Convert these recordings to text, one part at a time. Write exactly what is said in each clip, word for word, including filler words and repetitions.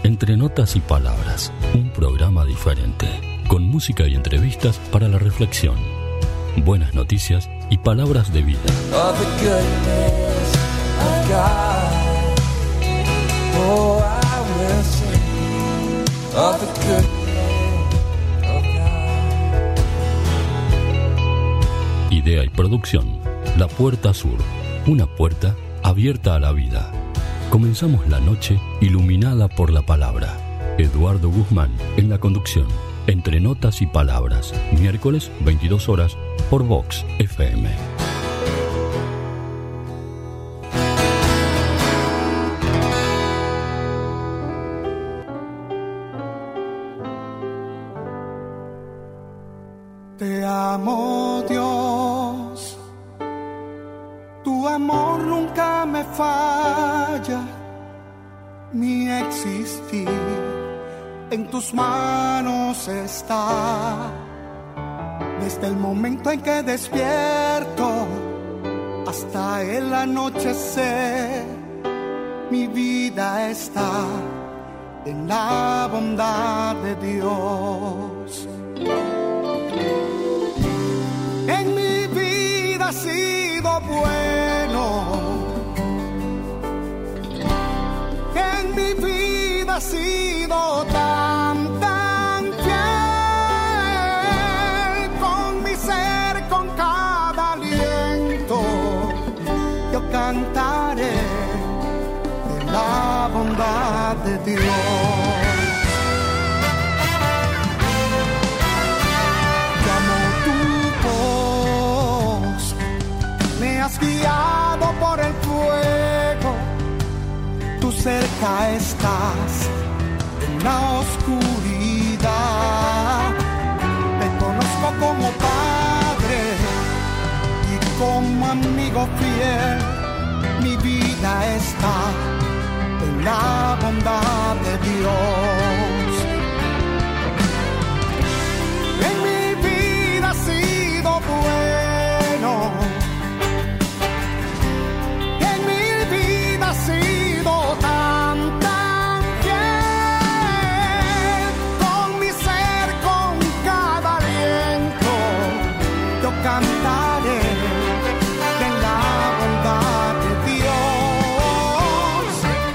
Entre Notas y Palabras, un programa diferente, con música y entrevistas para la reflexión, buenas noticias y palabras de vida. Of the goodness of God, oh, I will sing of the goodness of God. Idea y producción, La Puerta Sur, una puerta abierta a la vida. Comenzamos la noche iluminada por la palabra. Eduardo Guzmán en la conducción. Entre Notas y Palabras, miércoles veintidós horas por Vox F M. Te amo, Dios, tu amor nunca me falla, mi existir en tus manos está. Desde el momento en que despierto hasta el anochecer, mi vida está en la bondad de Dios. En mi vida ha sido bueno, en mi vida ha sido tan, tan fiel, con mi ser, con cada aliento, yo cantaré de la bondad de Dios. Has guiado por el fuego, tú cerca estás en la oscuridad. Te conozco como padre y como amigo fiel. Mi vida está en la bondad de Dios. En mi vida ha sido bueno, ha sido tan, tan fiel, con mi ser, con cada aliento, yo cantaré de la bondad de Dios.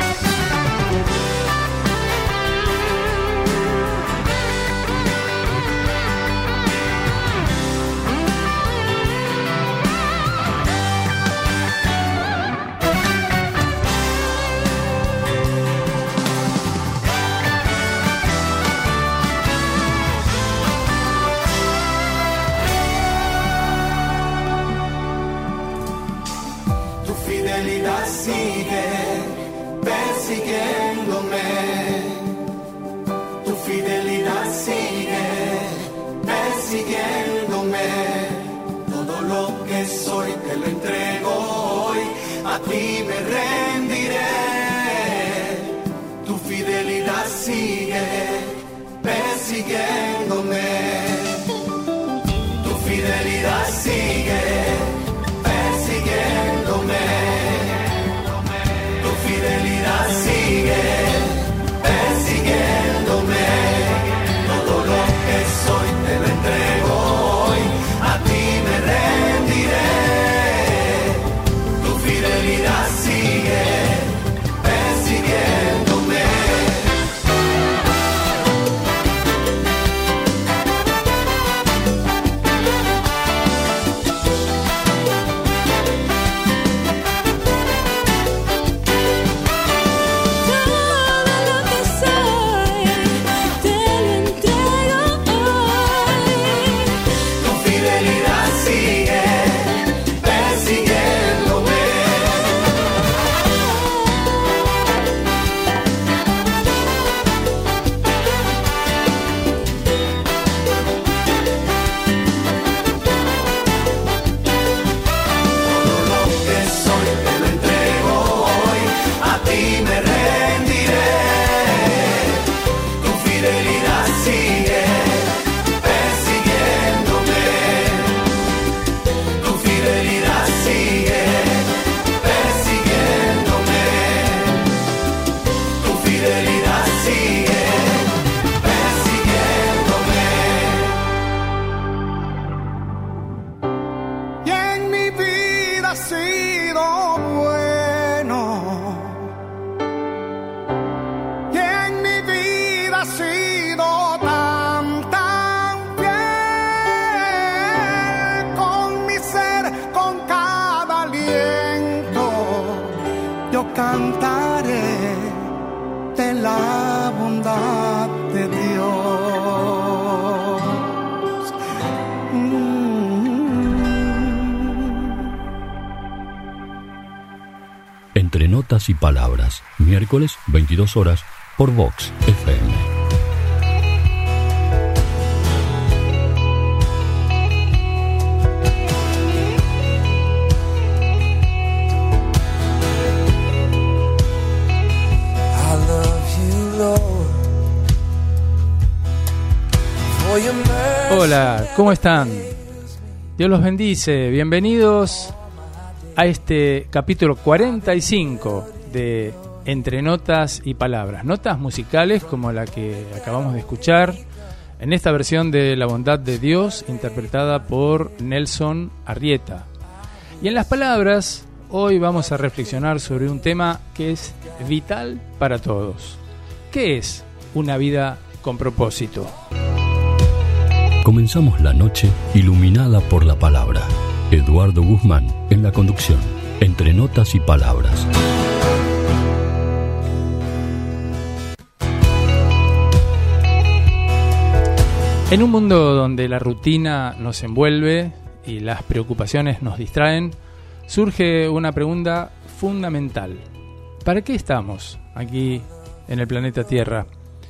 Sigue persiguiéndome, tu fidelidad sigue persiguiéndome. Todo lo que soy te lo entrego hoy, a ti me rendiré. Tu fidelidad sigue persiguiéndome, tu fidelidad sigue persiguiéndome. Fidelidad sigue persiguiéndome, todo lo que soy te lo entrego hoy, a ti me rendiré. Tu fidelidad sigue persiguiéndome. hablaré de la bondad de Dios. Mm. Entre notas y palabras, miércoles veintidós horas por Vox F M. Hola, ¿cómo están? Dios los bendice, bienvenidos a este capítulo cuarenta y cinco de Entre Notas y Palabras. Notas musicales como la que acabamos de escuchar en esta versión de La Bondad de Dios, interpretada por Nelson Arrieta. Y en las palabras, hoy vamos a reflexionar sobre un tema que es vital para todos. ¿Qué es una vida con propósito? Comenzamos la noche iluminada por la palabra. Eduardo Guzmán en la conducción. Entre notas y palabras. En un mundo donde la rutina nos envuelve y las preocupaciones nos distraen, surge una pregunta fundamental. ¿Para qué estamos aquí en el planeta Tierra?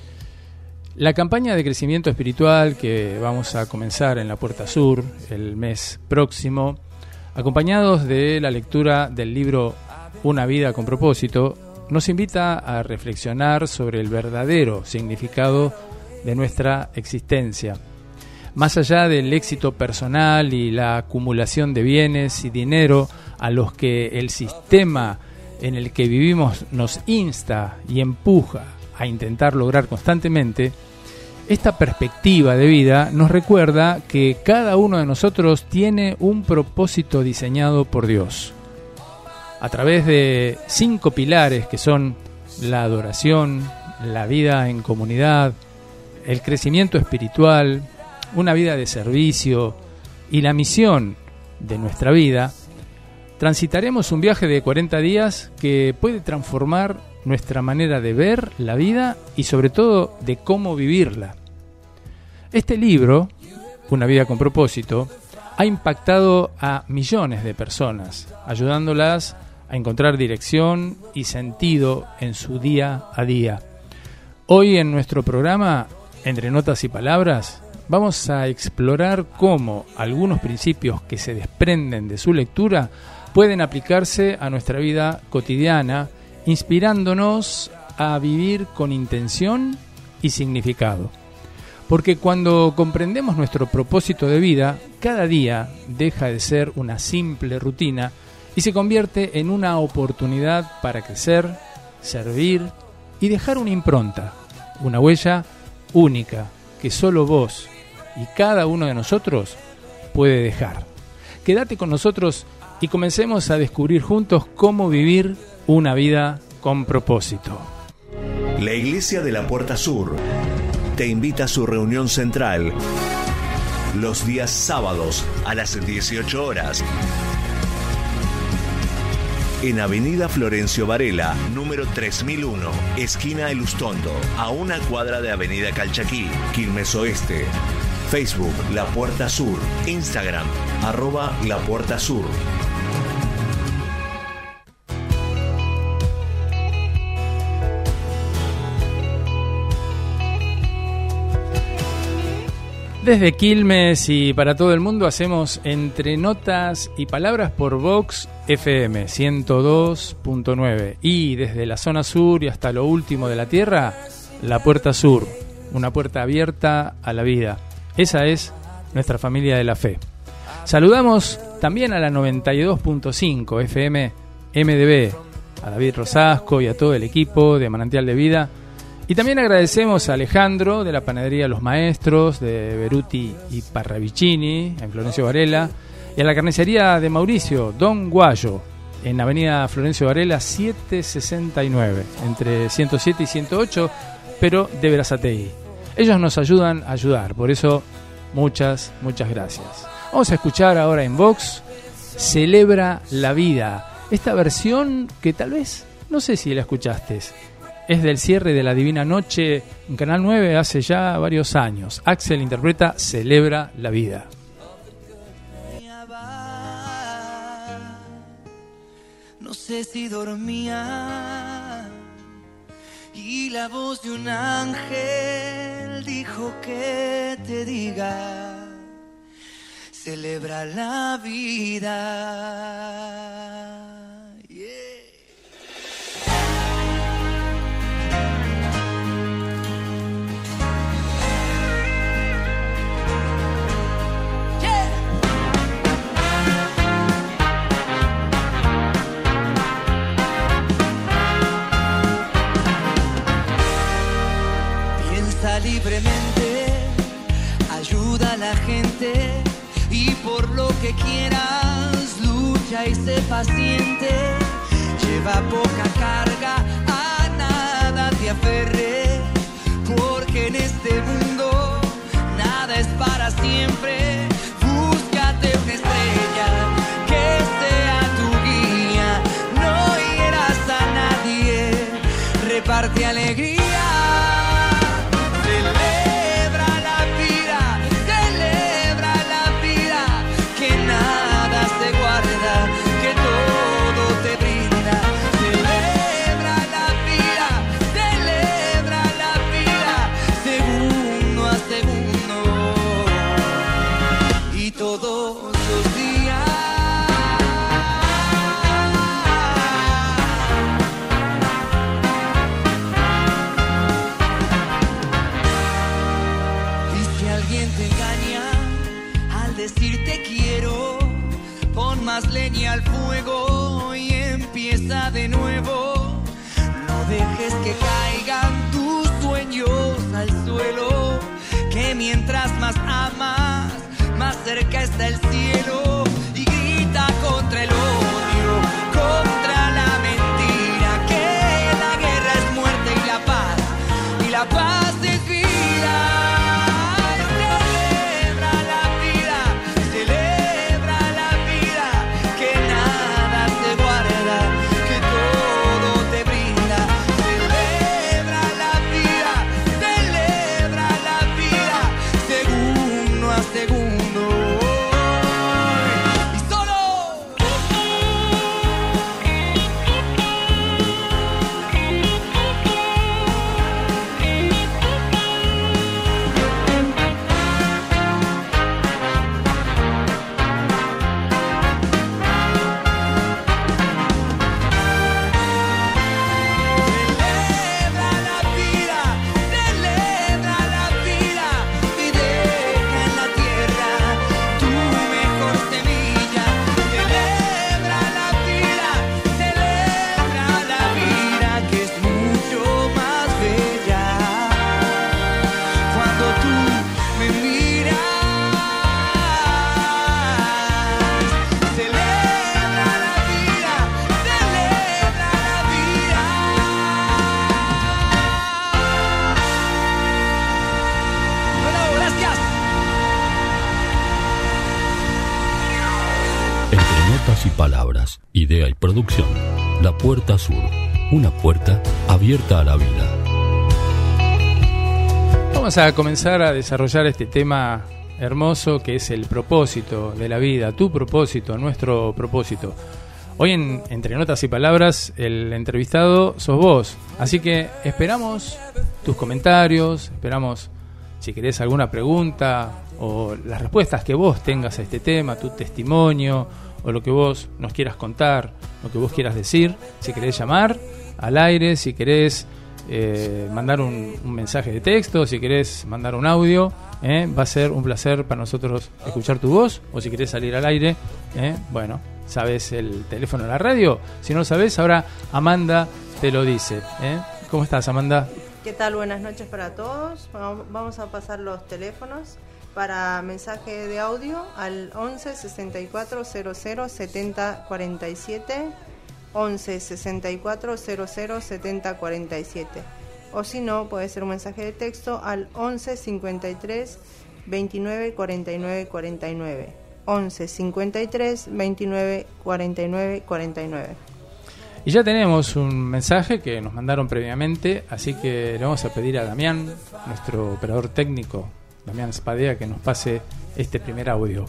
La campaña de crecimiento espiritual que vamos a comenzar en la Puerta Sur el mes próximo, acompañados de la lectura del libro Una vida con propósito, nos invita a reflexionar sobre el verdadero significado de nuestra existencia. Más allá del éxito personal y la acumulación de bienes y dinero a los que el sistema en el que vivimos nos insta y empuja a intentar lograr constantemente, esta perspectiva de vida nos recuerda que cada uno de nosotros tiene un propósito diseñado por Dios. A través de cinco pilares que son la adoración, la vida en comunidad, el crecimiento espiritual, una vida de servicio y la misión de nuestra vida, transitaremos un viaje de cuarenta días que puede transformar nuestra manera de ver la vida y sobre todo de cómo vivirla. Este libro, Una vida con propósito, ha impactado a millones de personas, ayudándolas a encontrar dirección y sentido en su día a día. Hoy en nuestro programa, Entre Notas y Palabras, vamos a explorar cómo algunos principios que se desprenden de su lectura pueden aplicarse a nuestra vida cotidiana, inspirándonos a vivir con intención y significado. Porque cuando comprendemos nuestro propósito de vida, cada día deja de ser una simple rutina y se convierte en una oportunidad para crecer, servir y dejar una impronta, una huella única que solo vos y cada uno de nosotros puede dejar. Quédate con nosotros y comencemos a descubrir juntos cómo vivir una vida con propósito. La Iglesia de la Puerta Sur te invita a su reunión central los días sábados a las dieciocho horas en Avenida Florencio Varela, número tres mil uno, esquina El Ustondo, a una cuadra de Avenida Calchaquí, Quilmes Oeste. Facebook La Puerta Sur, Instagram arroba La Puerta Sur. Desde Quilmes y para todo el mundo hacemos Entre Notas y Palabras por Vox F M ciento dos punto nueve y desde la zona sur y hasta lo último de la tierra, La Puerta Sur, una puerta abierta a la vida. Esa es nuestra familia de la fe. Saludamos también a la noventa y dos punto cinco F M M D B, a David Rosasco y a todo el equipo de Manantial de Vida. Y también agradecemos a Alejandro de la Panadería Los Maestros, de Beruti y Parravicini, en Florencio Varela, y a la carnicería de Mauricio, Don Guayo, en Avenida Florencio Varela setecientos sesenta y nueve, entre ciento siete y ciento ocho, pero de Berazategui. Ellos nos ayudan a ayudar, por eso muchas, muchas gracias. Vamos a escuchar ahora en Vox, Celebra la Vida, esta versión que tal vez No sé si la escuchaste. Es del cierre de La Divina Noche en Canal nueve hace ya varios años. Axel interpreta Celebra la Vida. No sé si dormía y la voz de un ángel dijo que te diga, celebra la vida. Yeah. Libremente, ayuda a la gente y por lo que quieras lucha y sé paciente. Lleva poca carga, a nada te aferres, porque en este mundo nada es para siempre. Búscate una estrella que sea tu guía, no hieras a nadie, reparte alegría. Leña al fuego y empieza de nuevo. No dejes que caigan tus sueños al suelo, que mientras más amas, más cerca está el cielo. Y grita contra el odio, contra la mentira, que la guerra es muerte y la paz, y la paz es vida. Y palabras, idea y producción. La Puerta Sur, una puerta abierta a la vida. Vamos a comenzar a desarrollar este tema hermoso que es el propósito de la vida, tu propósito, nuestro propósito. Hoy en Entre Notas y Palabras el entrevistado sos vos, así que esperamos tus comentarios, esperamos si querés alguna pregunta o las respuestas que vos tengas a este tema, tu testimonio o lo que vos nos quieras contar, lo que vos quieras decir, si querés llamar al aire, si querés eh, mandar un, un mensaje de texto, si querés mandar un audio, eh, va a ser un placer para nosotros escuchar tu voz, o si querés salir al aire, eh, bueno, sabes el teléfono de la radio, si no lo sabes, ahora Amanda te lo dice. ¿eh? ¿Cómo estás, Amanda? ¿Qué tal? Buenas noches para todos. Vamos a pasar los teléfonos para mensaje de audio al once sesenta y cuatro cero cero setenta cuarenta y siete, once sesenta y cuatro cero cero setenta cuarenta y siete, o si no puede ser un mensaje de texto al once cincuenta y tres veintinueve cuarenta y nueve cuarenta y nueve, once cincuenta y tres veintinueve cuarenta y nueve cuarenta y nueve. Y ya tenemos un mensaje que nos mandaron previamente, así que le vamos a pedir a Damián, nuestro operador técnico, Damián Spadea, que nos pase este primer audio.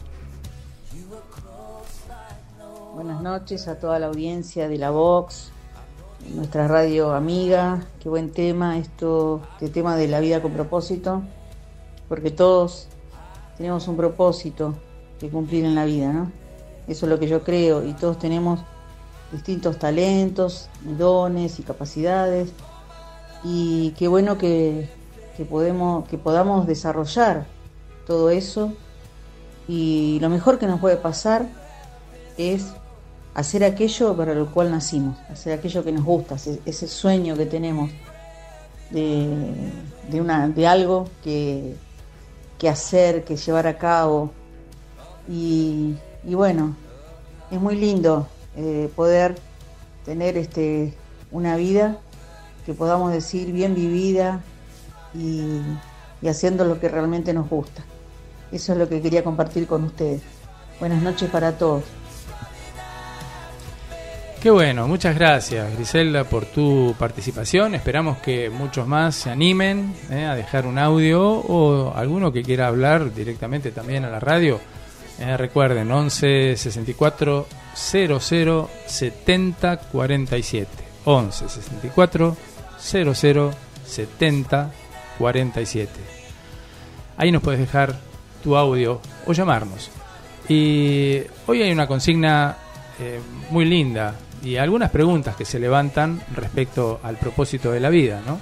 Buenas noches a toda la audiencia de la Vox, nuestra radio amiga. Qué buen tema esto, este tema de la vida con propósito, porque todos tenemos un propósito que cumplir en la vida, ¿no? Eso es lo que yo creo, y todos tenemos distintos talentos, y dones y capacidades, y qué bueno que, que podemos, que podamos desarrollar todo eso, y lo mejor que nos puede pasar es hacer aquello para lo cual nacimos, hacer aquello que nos gusta, ese sueño que tenemos de, de, una, de algo que, que hacer, que llevar a cabo. Y, y bueno, es muy lindo eh, poder tener este, una vida que podamos decir bien vivida y, y haciendo lo que realmente nos gusta. Eso es lo que quería compartir con ustedes. Buenas noches para todos. Qué bueno, muchas gracias Griselda por tu participación. Esperamos que muchos más se animen eh, a dejar un audio o alguno que quiera hablar directamente también a la radio. Eh, recuerden, once sesenta y cuatro cero cero setenta cuarenta y siete. once sesenta y cuatro cero cero setenta cuarenta y siete. Ahí nos puedes dejar tu audio o llamarnos. Y hoy hay una consigna eh, muy linda y algunas preguntas que se levantan respecto al propósito de la vida, ¿no?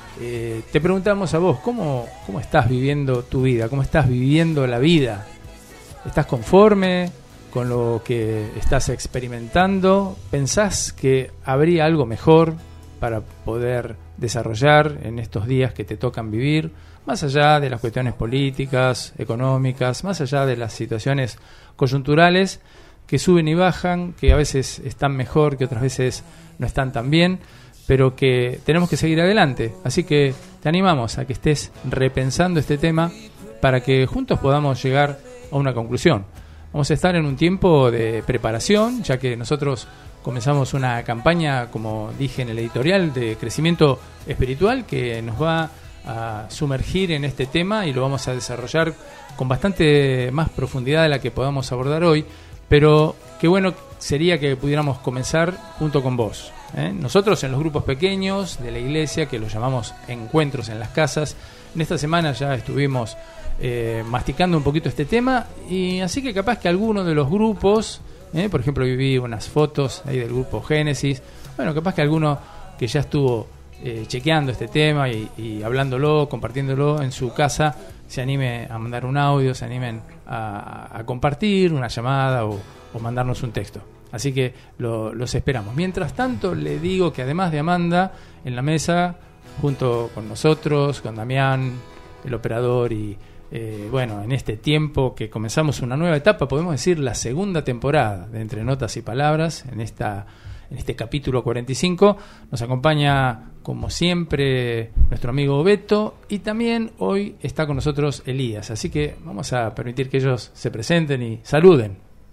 Eh, te preguntamos a vos, ¿cómo, ¿cómo estás viviendo tu vida? ¿Cómo estás viviendo la vida? ¿Estás conforme con lo que estás experimentando? ¿Pensás que habría algo mejor para poder desarrollar en estos días que te tocan vivir? Más allá de las cuestiones políticas, económicas, más allá de las situaciones coyunturales que suben y bajan, que a veces están mejor, que otras veces no están tan bien, pero que tenemos que seguir adelante. Así que te animamos a que estés repensando este tema para que juntos podamos llegar a una conclusión. Vamos a estar en un tiempo de preparación, ya que nosotros comenzamos una campaña, como dije en el editorial, de crecimiento espiritual que nos va a sumergir en este tema y lo vamos a desarrollar con bastante más profundidad de la que podamos abordar hoy. Pero qué bueno sería que pudiéramos comenzar junto con vos, ¿eh? Nosotros en los grupos pequeños de la iglesia, que los llamamos encuentros en las casas, en esta semana ya estuvimos eh, masticando un poquito este tema, y así que capaz que alguno de los grupos, ¿eh? Por ejemplo, vi unas fotos ahí del grupo Génesis, bueno, capaz que alguno que ya estuvo eh, chequeando este tema y, y hablándolo, compartiéndolo en su casa, se anime a mandar un audio, se animen a, a compartir una llamada o, o mandarnos un texto. Así que lo, los esperamos. Mientras tanto, le digo que además de Amanda, en la mesa, junto con nosotros, con Damián, el operador, y eh, bueno, en este tiempo que comenzamos una nueva etapa, podemos decir la segunda temporada de Entre Notas y Palabras, en esta en este capítulo cuarenta y cinco, nos acompaña como siempre nuestro amigo Beto, y también hoy está con nosotros Elías, así que vamos a permitir que ellos se presenten y saluden.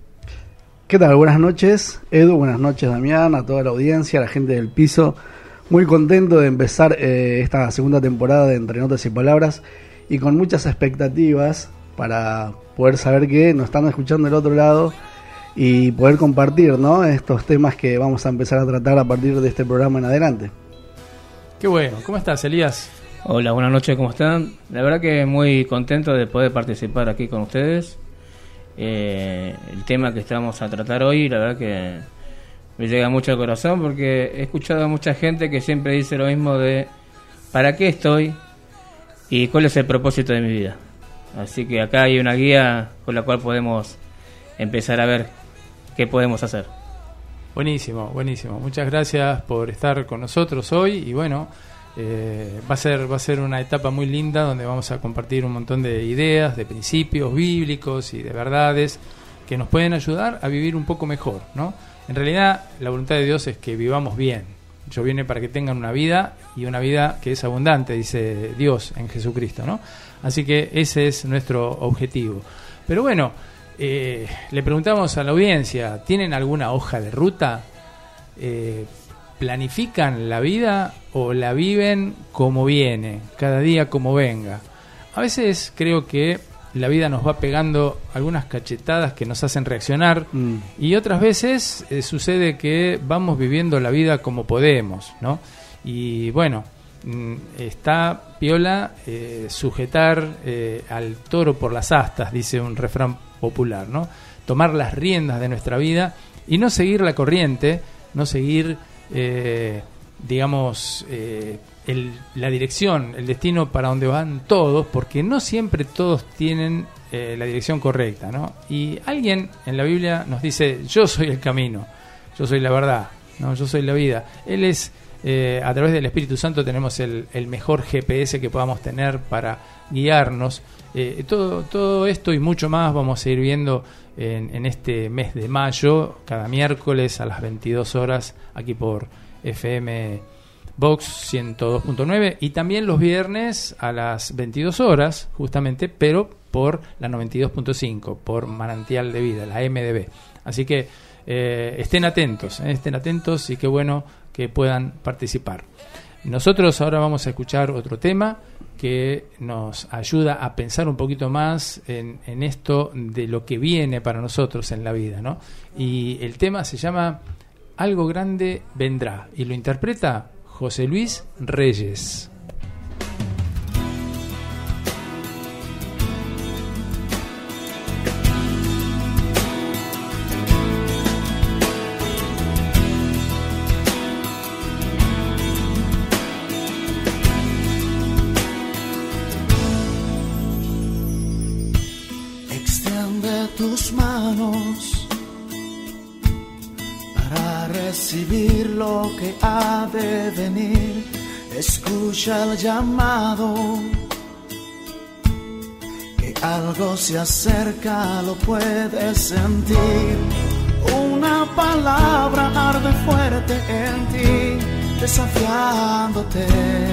¿Qué tal? Buenas noches, Edu, buenas noches, Damián, a toda la audiencia, a la gente del piso. Muy contento de empezar eh, esta segunda temporada de Entre Notas y Palabras, y con muchas expectativas para poder saber que nos están escuchando del otro lado y poder compartir, ¿no?, estos temas que vamos a empezar a tratar a partir de este programa en adelante. Qué bueno. ¿Cómo estás, Elías? Hola, buenas noches, ¿cómo están? La verdad que muy contento de poder participar aquí con ustedes. Eh, el tema que estamos a tratar hoy, la verdad que me llega mucho al corazón, porque he escuchado a mucha gente que siempre dice lo mismo de ¿para qué estoy? Y ¿cuál es el propósito de mi vida? Así que acá hay una guía con la cual podemos empezar a ver qué podemos hacer. Buenísimo, buenísimo. Muchas gracias por estar con nosotros hoy, y bueno, eh, va a ser va a ser una etapa muy linda donde vamos a compartir un montón de ideas, de principios bíblicos y de verdades que nos pueden ayudar a vivir un poco mejor, ¿no? En realidad, la voluntad de Dios es que vivamos bien. Yo vine para que tengan una vida, y una vida que es abundante, dice Dios en Jesucristo, ¿no? Así que ese es nuestro objetivo. Pero bueno, Eh, le preguntamos a la audiencia, ¿tienen alguna hoja de ruta? Eh, planifican la vida o la viven como viene, cada día como venga. A veces creo que la vida nos va pegando algunas cachetadas que nos hacen reaccionar mm. y otras veces eh, sucede que vamos viviendo la vida como podemos, ¿no? Y bueno, mm, está piola eh, sujetar eh, al toro por las astas, dice un refrán popular, ¿no? Tomar las riendas de nuestra vida y no seguir la corriente, no seguir, eh, digamos, eh, El, la dirección, el destino para donde van todos, porque no siempre todos tienen eh, la dirección correcta, ¿no? Y alguien en la Biblia nos dice: yo soy el camino, yo soy la verdad, ¿no? Yo soy la vida. Él es, eh, a través del Espíritu Santo tenemos el, el mejor G P S que podamos tener para guiarnos. Eh, todo, todo esto y mucho más vamos a ir viendo en, en este mes de mayo, cada miércoles a las veintidós horas, aquí por F M Vox ciento dos punto nueve, y también los viernes a las veintidós horas, justamente, pero por la noventa y dos punto cinco, por Manantial de Vida, la M D B. Así que eh, estén atentos, eh, estén atentos y qué bueno que puedan participar. Nosotros ahora vamos a escuchar otro tema que nos ayuda a pensar un poquito más en, en esto de lo que viene para nosotros en la vida, ¿no? Y el tema se llama Algo Grande Vendrá, y lo interpreta José Luis Reyes. Extiende tus manos para recibir lo que ha de venir. Escucha el llamado, que algo se acerca, lo puedes sentir. Una palabra arde fuerte en ti, desafiándote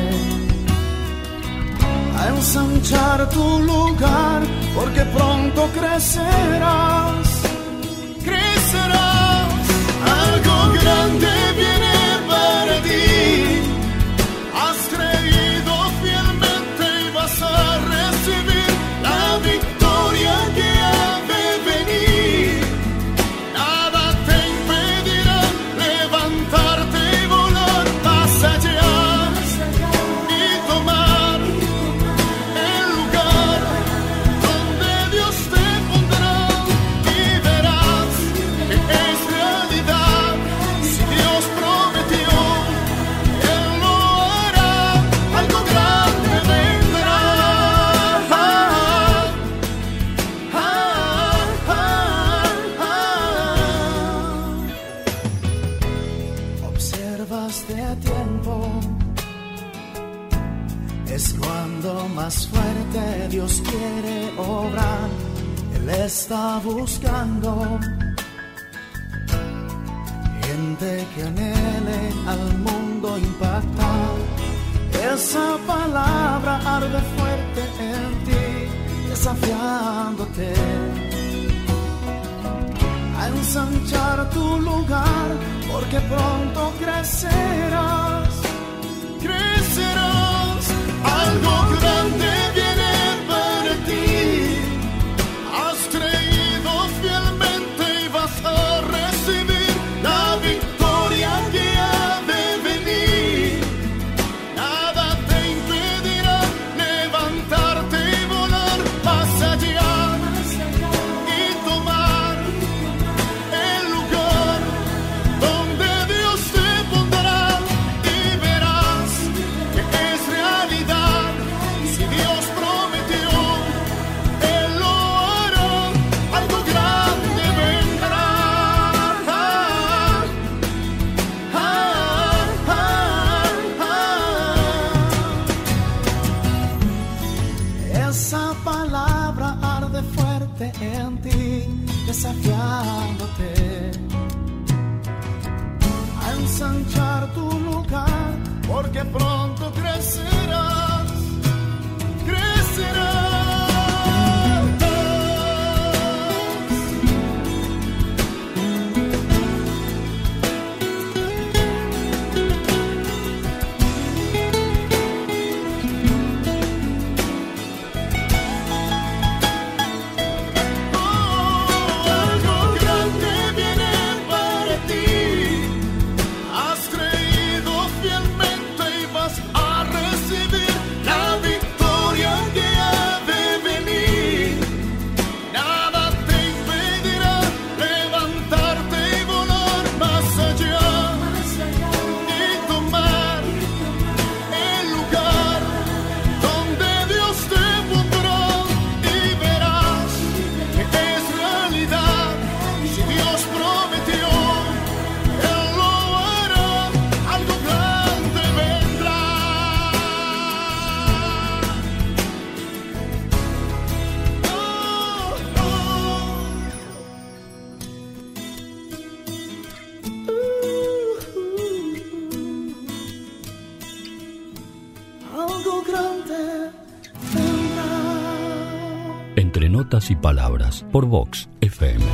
a ensanchar tu lugar, porque pronto crecerás, crecerás. Algo grande viene para ti. Has creído fielmente y vas a recibir la victoria que ha de venir. Nada te impedirá levantarte y volar más allá y tomar el lugar donde Dios te pondrá, y verás que es realidad. Si Dios prometió, Él lo hará. Algo grande vendrá. Ah, ah, ah, ah. Observas de tiempo, es cuando más fuerte Dios quiere obrar. Él está buscando gente que anhele al mundo impactar. Esa palabra arde fuerte en ti, desafiándote a ensanchar tu lugar, porque pronto crecerás, crecerás. Algo grande viene para ti. Has creído fielmente y vas a recibir la victoria que ha de venir. Nada te impedirá levantarte y volar más allá y tomar el lugar donde Dios te pondrá, y verás que es realidad. Si Dios prometió, Él lo hará. Algo grande vendrá. Ah, ah, ah, ah. Esa palabra arde fuerte en ti, desafiándote a ensanchar tu lugar, porque pronto crecerás, crecerás. algo grande vendrá. Entre notas y palabras, por Vox F M.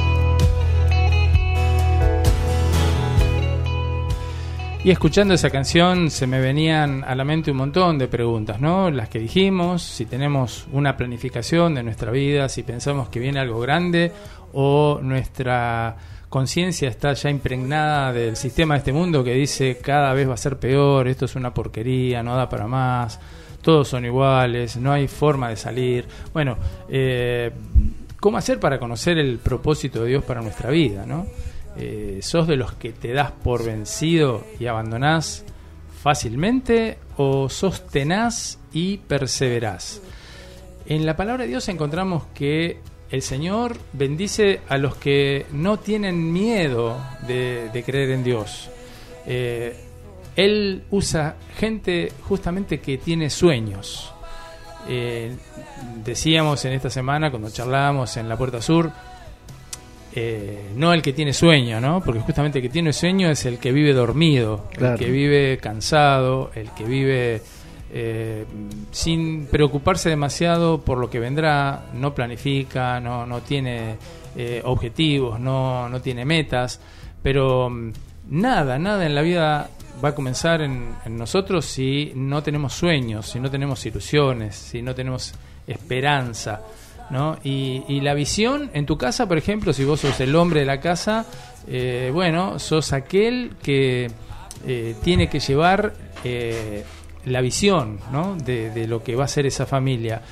Y escuchando esa canción se me venían a la mente un montón de preguntas, ¿no? Las que dijimos, si tenemos una planificación de nuestra vida, si pensamos que viene algo grande o nuestra conciencia está ya impregnada del sistema de este mundo que dice cada vez va a ser peor, esto es una porquería, no da para más, todos son iguales, no hay forma de salir. Bueno, eh, ¿cómo hacer para conocer el propósito de Dios para nuestra vida, ¿no? Eh, ¿Sos de los que te das por vencido y abandonás fácilmente o sos tenaz y perseverás? En la palabra de Dios encontramos que el Señor bendice a los que no tienen miedo de, de creer en Dios. Eh, él usa gente justamente que tiene sueños. Eh, decíamos en esta semana cuando charlábamos en la Puerta Sur, Eh, no el que tiene sueño, ¿no? Porque justamente el que tiene sueño es el que vive dormido, claro. El que vive cansado, el que vive eh, sin preocuparse demasiado por lo que vendrá, no planifica, no, no tiene eh, objetivos, no, no tiene metas, pero nada, nada en la vida va a comenzar en, en nosotros si no tenemos sueños, si no tenemos ilusiones, si no tenemos esperanza, ¿no? Y, y la visión en tu casa, por ejemplo, si vos sos el hombre de la casa, eh, bueno, sos aquel que eh, tiene que llevar eh, la visión, ¿no? de, de lo que va a ser esa familia.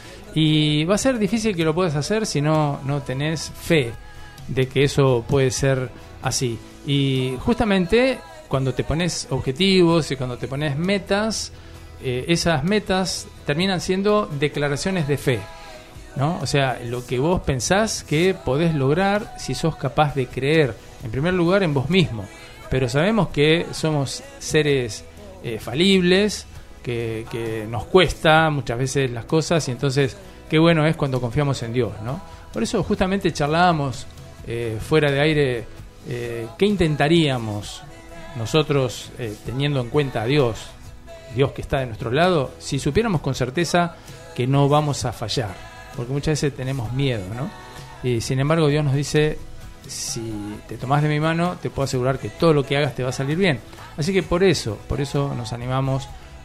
Y va a ser difícil que lo puedas hacer si no, no tenés fe de que eso puede ser así. Y justamente cuando te pones objetivos y cuando te pones metas, eh, esas metas terminan siendo declaraciones de fe, ¿no? O sea, lo que vos pensás que podés lograr si sos capaz de creer, en primer lugar, en vos mismo. Pero sabemos que somos seres eh, falibles, que, que nos cuesta muchas veces las cosas, y entonces qué bueno es cuando confiamos en Dios, ¿no? Por eso justamente charlábamos eh, fuera de aire, eh, ¿qué intentaríamos nosotros eh, teniendo en cuenta a Dios, Dios que está de nuestro lado, si supiéramos con certeza que no vamos a fallar? Porque muchas veces tenemos miedo, ¿no? Y sin embargo Dios nos dice, si te tomás de mi mano, te puedo asegurar que todo lo que hagas te va a salir bien. Así que por eso, por eso nos animamos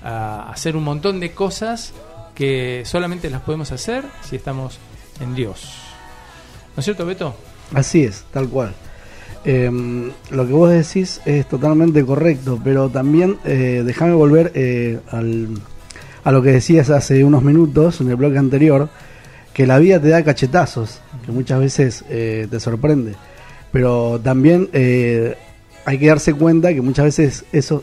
a hacer un montón de cosas que solamente las podemos hacer si estamos en Dios. ¿No es cierto, Beto? Así es, tal cual. Eh, lo que vos decís es totalmente correcto, pero también eh, déjame volver eh, al, a lo que decías hace unos minutos en el bloque anterior, que la vida te da cachetazos, que muchas veces eh, te sorprende, pero también eh, hay que darse cuenta que muchas veces esos,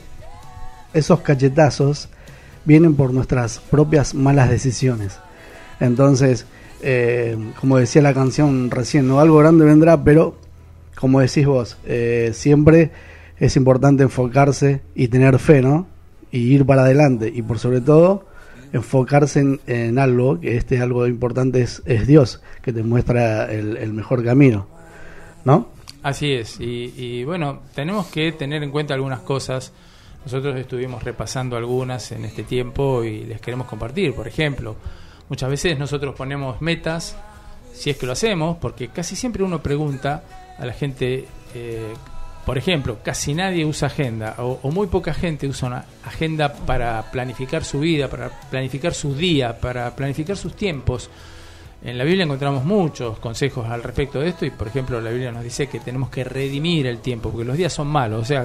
esos cachetazos vienen por nuestras propias malas decisiones. Entonces, eh, como decía la canción recién, ¿no? Algo grande vendrá, pero como decís vos, eh, siempre es importante enfocarse y tener fe, ¿no? Y ir para adelante, y por sobre todo enfocarse en, en algo, que este algo importante es, es Dios, que te muestra el, el mejor camino, ¿no? Así es, y, y bueno, tenemos que tener en cuenta algunas cosas. Nosotros estuvimos repasando algunas en este tiempo y les queremos compartir. Por ejemplo, muchas veces nosotros ponemos metas, si es que lo hacemos, porque casi siempre uno pregunta a la gente, eh, por ejemplo, casi nadie usa agenda, o, o muy poca gente usa una agenda para planificar su vida, para planificar su día, para planificar sus tiempos. En la Biblia encontramos muchos consejos al respecto de esto, y por ejemplo la Biblia nos dice que tenemos que redimir el tiempo, porque los días son malos. O sea,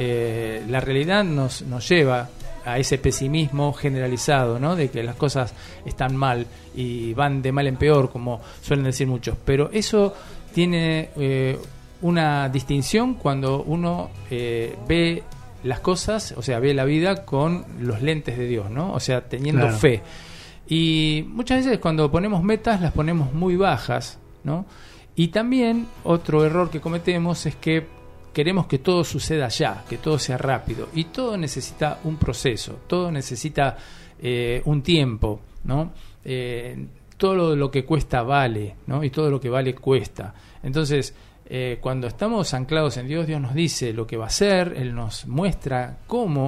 eh, la realidad nos, nos lleva a ese pesimismo generalizado, ¿no? De que las cosas están mal y van de mal en peor, como suelen decir muchos. Pero eso tiene eh, una distinción cuando uno eh, ve las cosas, o sea, ve la vida con los lentes de Dios, ¿no? O sea, teniendo claro. fe. Y muchas veces cuando ponemos metas las ponemos muy bajas, ¿no? Y también otro error que cometemos es que queremos que todo suceda ya, que todo sea rápido, y todo necesita un proceso, todo necesita eh, un tiempo, ¿no? Eh, todo lo, lo que cuesta vale, ¿no? Y todo lo que vale cuesta. Entonces, eh, cuando estamos anclados en Dios, Dios nos dice lo que va a hacer, Él nos muestra cómo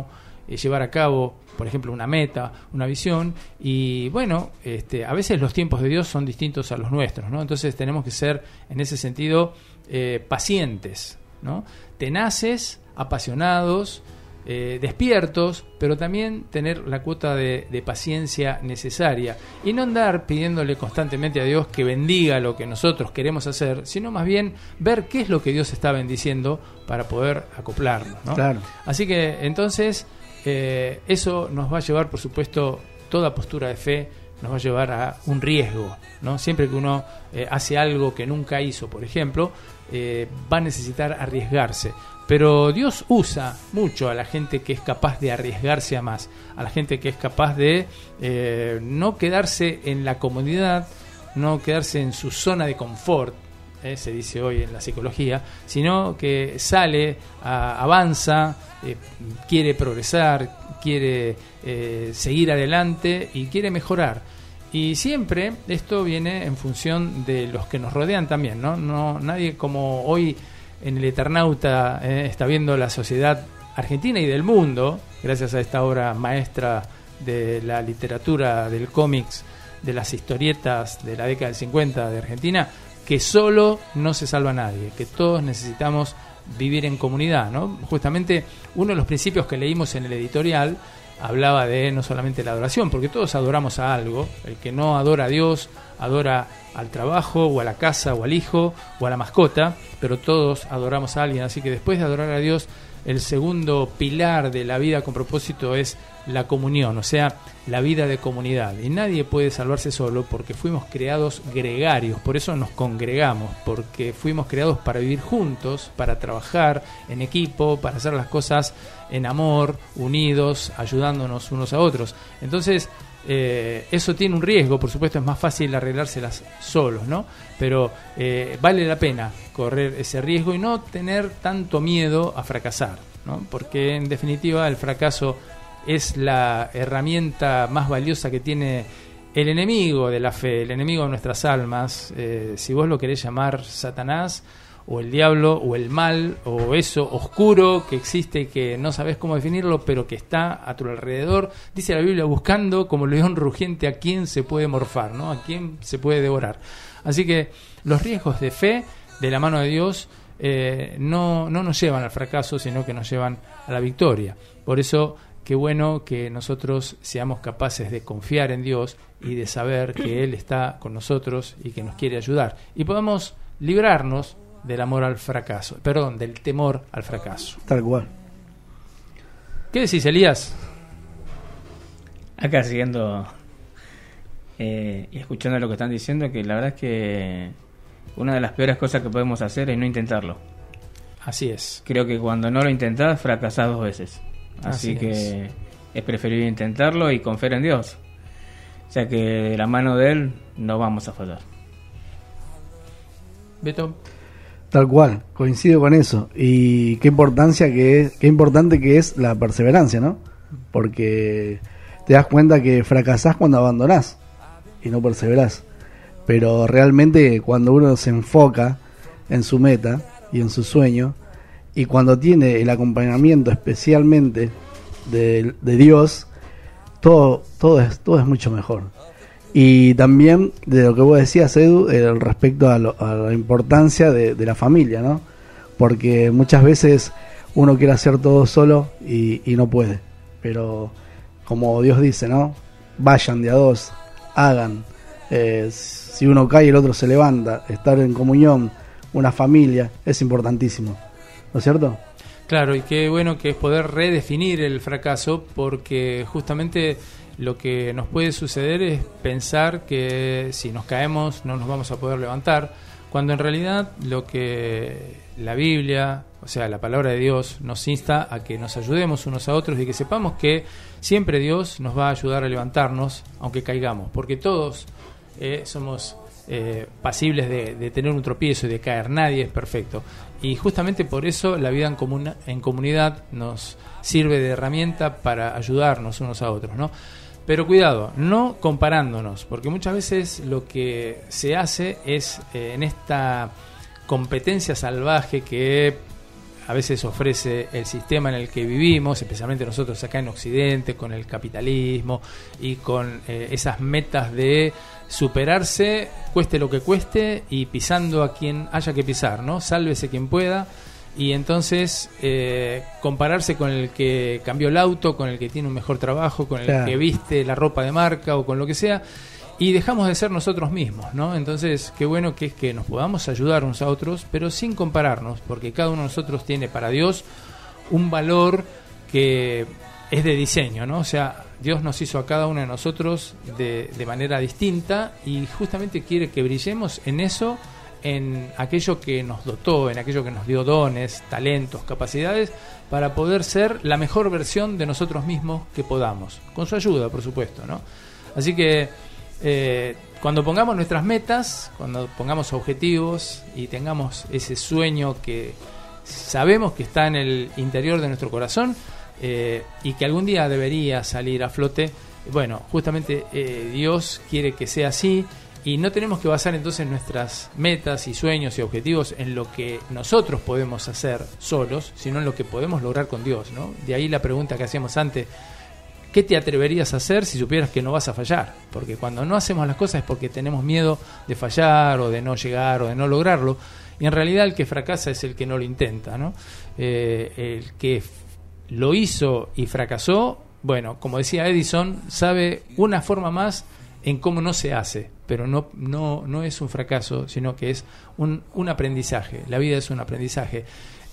eh, llevar a cabo, por ejemplo, una meta, una visión, y bueno, este, a veces los tiempos de Dios son distintos a los nuestros, ¿no? Entonces tenemos que ser, en ese sentido, eh, pacientes, ¿no? Tenaces, apasionados, eh, despiertos, pero también tener la cuota de, de paciencia necesaria y no andar pidiéndole constantemente a Dios que bendiga lo que nosotros queremos hacer, sino más bien ver qué es lo que Dios está bendiciendo para poder acoplarnos, ¿no? Claro. Así que entonces eh, eso nos va a llevar, por supuesto, toda postura de fe nos va a llevar a un riesgo, ¿no? Siempre que uno eh, hace algo que nunca hizo, por ejemplo, eh, va a necesitar arriesgarse. Pero Dios usa mucho a la gente que es capaz de arriesgarse a más, a la gente que es capaz de eh, no quedarse en la comodidad, no quedarse en su zona de confort, eh, se dice hoy en la psicología, sino que sale, a, avanza, eh, quiere progresar, quiere eh, seguir adelante y quiere mejorar. Y siempre esto viene en función de los que nos rodean también, ¿no? No, nadie como hoy en el Eternauta eh, está viendo la sociedad argentina y del mundo, gracias a esta obra maestra de la literatura, del cómics, de las historietas de la década del cincuenta de Argentina, que solo no se salva nadie, que todos necesitamos vivir en comunidad, ¿no? Justamente uno de los principios que leímos en el editorial hablaba de no solamente la adoración, porque todos adoramos a algo. El que no adora a Dios adora al trabajo o a la casa o al hijo o a la mascota, pero todos adoramos a alguien. Así que después de adorar a Dios, el segundo pilar de la vida con propósito es la comunión, o sea, la vida de comunidad. Y nadie puede salvarse solo, porque fuimos creados gregarios, por eso nos congregamos, porque fuimos creados para vivir juntos, para trabajar en equipo, para hacer las cosas en amor, unidos, ayudándonos unos a otros. Entonces, eh, eso tiene un riesgo, por supuesto es más fácil arreglárselas solos, ¿no? Pero eh, vale la pena correr ese riesgo y no tener tanto miedo a fracasar, ¿no? Porque en definitiva el fracaso es la herramienta más valiosa que tiene el enemigo de la fe, el enemigo de nuestras almas, eh, si vos lo querés llamar Satanás o el diablo o el mal o eso oscuro que existe y que no sabés cómo definirlo, pero que está a tu alrededor. Dice la Biblia, buscando como león rugiente a quien se puede morfar, ¿no? A quien se puede devorar. Así que los riesgos de fe de la mano de Dios eh, no, no nos llevan al fracaso, sino que nos llevan a la victoria. Por eso, qué bueno que nosotros seamos capaces de confiar en Dios y de saber que Él está con nosotros y que nos quiere ayudar. Y podamos librarnos del amor al fracaso, perdón, del temor al fracaso. Tal cual. ¿Qué decís, Elías? Acá siguiendo eh, y escuchando lo que están diciendo, que la verdad es que una de las peores cosas que podemos hacer es no intentarlo. Así es. Creo que cuando no lo intentás, fracasás dos veces. Así, Así que es. es preferible intentarlo y confiar en Dios. O sea que de la mano de Él no vamos a fallar. Beto. Tal cual, coincido con eso. Y qué importancia que es, qué importante que es la perseverancia, ¿no? Porque te das cuenta que fracasás cuando abandonás y no perseverás. Pero realmente cuando uno se enfoca en su meta y en su sueño, y cuando tiene el acompañamiento especialmente de, de Dios, todo, todo es, todo es mucho mejor. Y también de lo que vos decías, Edu, eh, respecto a, lo, a la importancia de, de la familia, ¿no? Porque muchas veces uno quiere hacer todo solo y, y no puede. Pero como Dios dice, ¿no? Vayan de a dos, hagan. Eh, si uno cae, el otro se levanta. Estar en comunión, una familia, es importantísimo. ¿No es cierto? Claro, y qué bueno que es poder redefinir el fracaso, porque justamente lo que nos puede suceder es pensar que si nos caemos no nos vamos a poder levantar, cuando en realidad lo que la Biblia, o sea, la palabra de Dios, nos insta a que nos ayudemos unos a otros y que sepamos que siempre Dios nos va a ayudar a levantarnos aunque caigamos, porque todos eh, somos eh, pasibles de, de tener un tropiezo y de caer, nadie es perfecto. Y justamente por eso la vida en, comuna, en comunidad nos sirve de herramienta para ayudarnos unos a otros, ¿no? Pero cuidado, no comparándonos, porque muchas veces lo que se hace es eh, en esta competencia salvaje que a veces ofrece el sistema en el que vivimos, especialmente nosotros acá en Occidente, con el capitalismo y con eh, esas metas de superarse, cueste lo que cueste, y pisando a quien haya que pisar, ¿no? Sálvese quien pueda. Y entonces eh, compararse con el que cambió el auto, con el que tiene un mejor trabajo, con el claro. que viste la ropa de marca o con lo que sea, y dejamos de ser nosotros mismos, ¿no? Entonces, qué bueno que es que nos podamos ayudar unos a otros, pero sin compararnos, porque cada uno de nosotros tiene para Dios un valor que es de diseño, ¿no? O sea, Dios nos hizo a cada uno de nosotros de, de manera distinta, y justamente quiere que brillemos en eso, en aquello que nos dotó, en aquello que nos dio dones, talentos, capacidades, para poder ser la mejor versión de nosotros mismos que podamos, con su ayuda, por supuesto, ¿no? Así que eh, cuando pongamos nuestras metas, cuando pongamos objetivos y tengamos ese sueño que sabemos que está en el interior de nuestro corazón eh, y que algún día debería salir a flote, bueno, justamente eh, Dios quiere que sea así. Y no tenemos que basar entonces nuestras metas y sueños y objetivos en lo que nosotros podemos hacer solos, sino en lo que podemos lograr con Dios, ¿no? De ahí la pregunta que hacíamos antes: ¿qué te atreverías a hacer si supieras que no vas a fallar? Porque cuando no hacemos las cosas es porque tenemos miedo de fallar o de no llegar o de no lograrlo. Y en realidad el que fracasa es el que no lo intenta, ¿no? Eh, el que lo hizo y fracasó, bueno, como decía Edison, sabe una forma más en cómo no se hace, pero no no no es un fracaso, sino que es un, un aprendizaje. La vida es un aprendizaje.